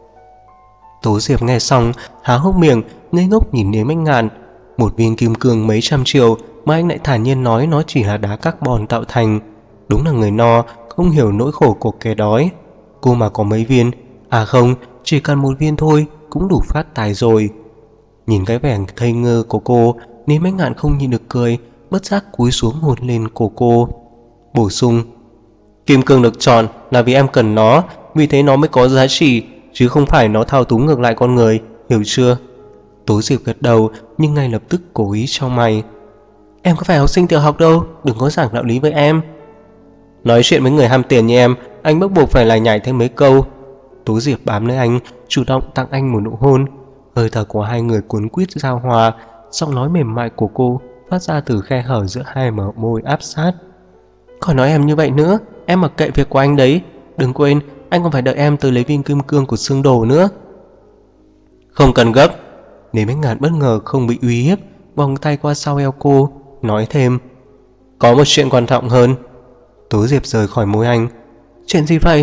Tố Diệp nghe xong há hốc miệng, ngây ngốc nhìn Niêm Bách Ngạn. Một viên kim cương mấy trăm triệu mà anh lại thản nhiên nói nó chỉ là đá carbon tạo thành. Đúng là người no không hiểu nỗi khổ của kẻ đói. Cô mà có mấy viên, à không, chỉ cần một viên thôi cũng đủ phát tài rồi. Nhìn cái vẻ thây ngơ của cô, Niêm Bách Ngạn không nhịn được cười, bất giác cúi xuống hôn lên cổ cô. Bổ sung: kim cương được chọn là vì em cần nó, vì thế nó mới có giá trị, chứ không phải nó thao túng ngược lại con người, hiểu chưa? Tố Diệp gật đầu nhưng ngay lập tức cố ý chau mày. Em có phải học sinh tiểu học đâu, đừng có giảng đạo lý với em. Nói chuyện với người ham tiền như em, anh bắt buộc phải lại nhảy thêm mấy câu. Tố Diệp bám lấy anh, chủ động tặng anh một nụ hôn. Hơi thở của hai người cuốn quýt giao hòa, giọng nói mềm mại của cô phát ra từ khe hở giữa hai bờ môi áp sát. Khỏi nói em như vậy nữa, em mặc kệ việc của anh đấy. Đừng quên, anh còn phải đợi em tới lấy viên kim cương của Sương Đồ nữa. Không cần gấp. Niêm Bách Ngạn bất ngờ không bị uy hiếp, vòng tay qua sau eo cô, nói thêm: có một chuyện quan trọng hơn. Tố Diệp rời khỏi môi anh. Chuyện gì vậy?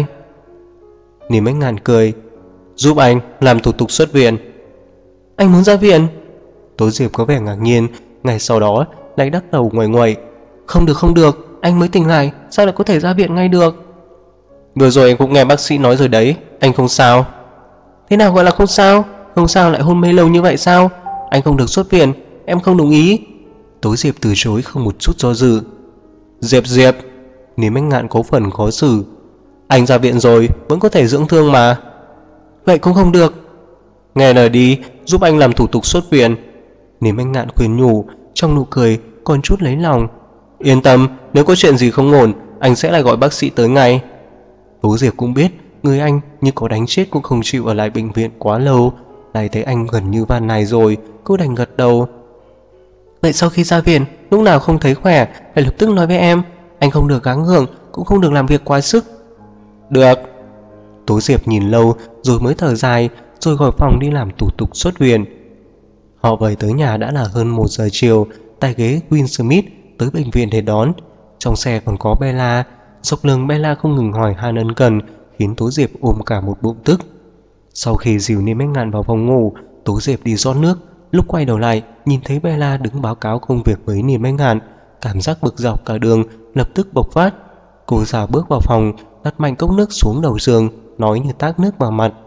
Niêm Bách Ngạn cười: giúp anh làm thủ tục xuất viện. Anh muốn ra viện? Tố Diệp có vẻ ngạc nhiên, ngay sau đó lại đắc đầu nguầy nguầy. Không được không được, anh mới tỉnh lại, sao lại có thể ra viện ngay được? Vừa rồi anh cũng nghe bác sĩ nói rồi đấy, anh không sao. Thế nào gọi là không sao? Không sao lại hôn mê lâu như vậy sao? Anh không được xuất viện, em không đồng ý. Tố Diệp từ chối không một chút do dự. Diệp, Niêm Bách Ngạn có phần khó xử. Anh ra viện rồi, vẫn có thể dưỡng thương mà. Vậy cũng không được. Nghe lời đi, giúp anh làm thủ tục xuất viện. Niêm Bách Ngạn khuyên nhủ, trong nụ cười còn chút lấy lòng. Yên tâm, nếu có chuyện gì không ổn, anh sẽ lại gọi bác sĩ tới ngay. Tố Diệp cũng biết người anh như có đánh chết cũng không chịu ở lại bệnh viện quá lâu. Lại thấy anh gần như van này rồi, cô đành gật đầu. Vậy sau khi ra viện, lúc nào không thấy khỏe phải lập tức nói với em. Anh không được gắng gượng, cũng không được làm việc quá sức. Được. Tố Diệp nhìn lâu rồi mới thở dài, rồi gọi phòng đi làm thủ tục xuất viện. Họ về tới nhà đã là hơn 1 giờ chiều. Tài ghế Will Smith tới bệnh viện để đón. Trong xe còn có Bella. Dọc đường Bella không ngừng hỏi han ân cần, khiến Tố Diệp ôm cả một bụng tức. Sau khi dìu Niêm Bách Ngạn vào phòng ngủ, Tố Diệp đi rót nước. Lúc quay đầu lại, nhìn thấy Bella đứng báo cáo công việc với Niêm Bách Ngạn, cảm giác bực dọc cả đường lập tức bộc phát. Cô già bước vào phòng, đặt mạnh cốc nước xuống đầu giường, nói như tát nước vào mặt.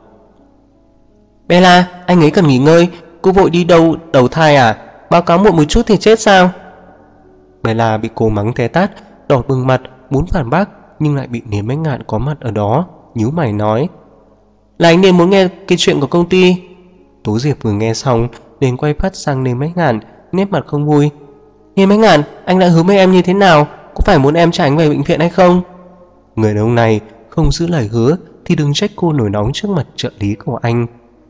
Bella, anh ấy cần nghỉ ngơi. Cô vội đi đâu, đầu thai à? Báo cáo muộn một chút thì chết sao? Bella bị cô mắng té tát, đỏ bừng mặt, muốn phản bác nhưng lại bị Niêm Bách Ngạn có mặt ở đó, nhíu mày nói: là anh nên muốn nghe cái chuyện của công ty. Tố Diệp vừa nghe xong liền quay phát sang Niêm Bách Ngạn, nét mặt không vui. Niêm Bách Ngạn, anh đã hứa với em như thế nào? Có phải muốn em trả anh về bệnh viện hay không? Người đàn ông này không giữ lời hứa thì đừng trách cô nổi nóng trước mặt trợ lý của anh.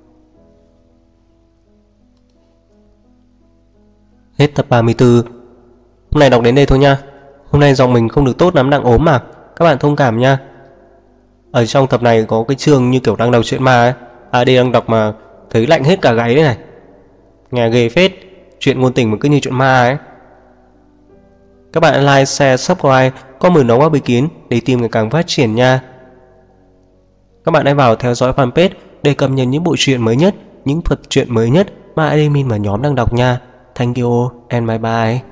Hết tập 34. Hôm nay đọc đến đây thôi nha. Hôm nay giọng mình không được tốt lắm, đang ốm mà, các bạn thông cảm nha. Ở trong tập này có cái chương như kiểu đang đọc truyện ma ấy. À đây đang đọc mà thấy lạnh hết cả gáy đấy này. Nghe ghê phết, chuyện ngôn tình mà cứ như chuyện ma ấy. Các bạn like, share, subscribe, comment đóng góp ý kiến để team ngày càng phát triển nha. Các bạn hãy vào theo dõi fanpage để cập nhật những bộ truyện mới nhất, những thuật truyện mới nhất mà admin và nhóm đang đọc nha. Thank you and bye bye.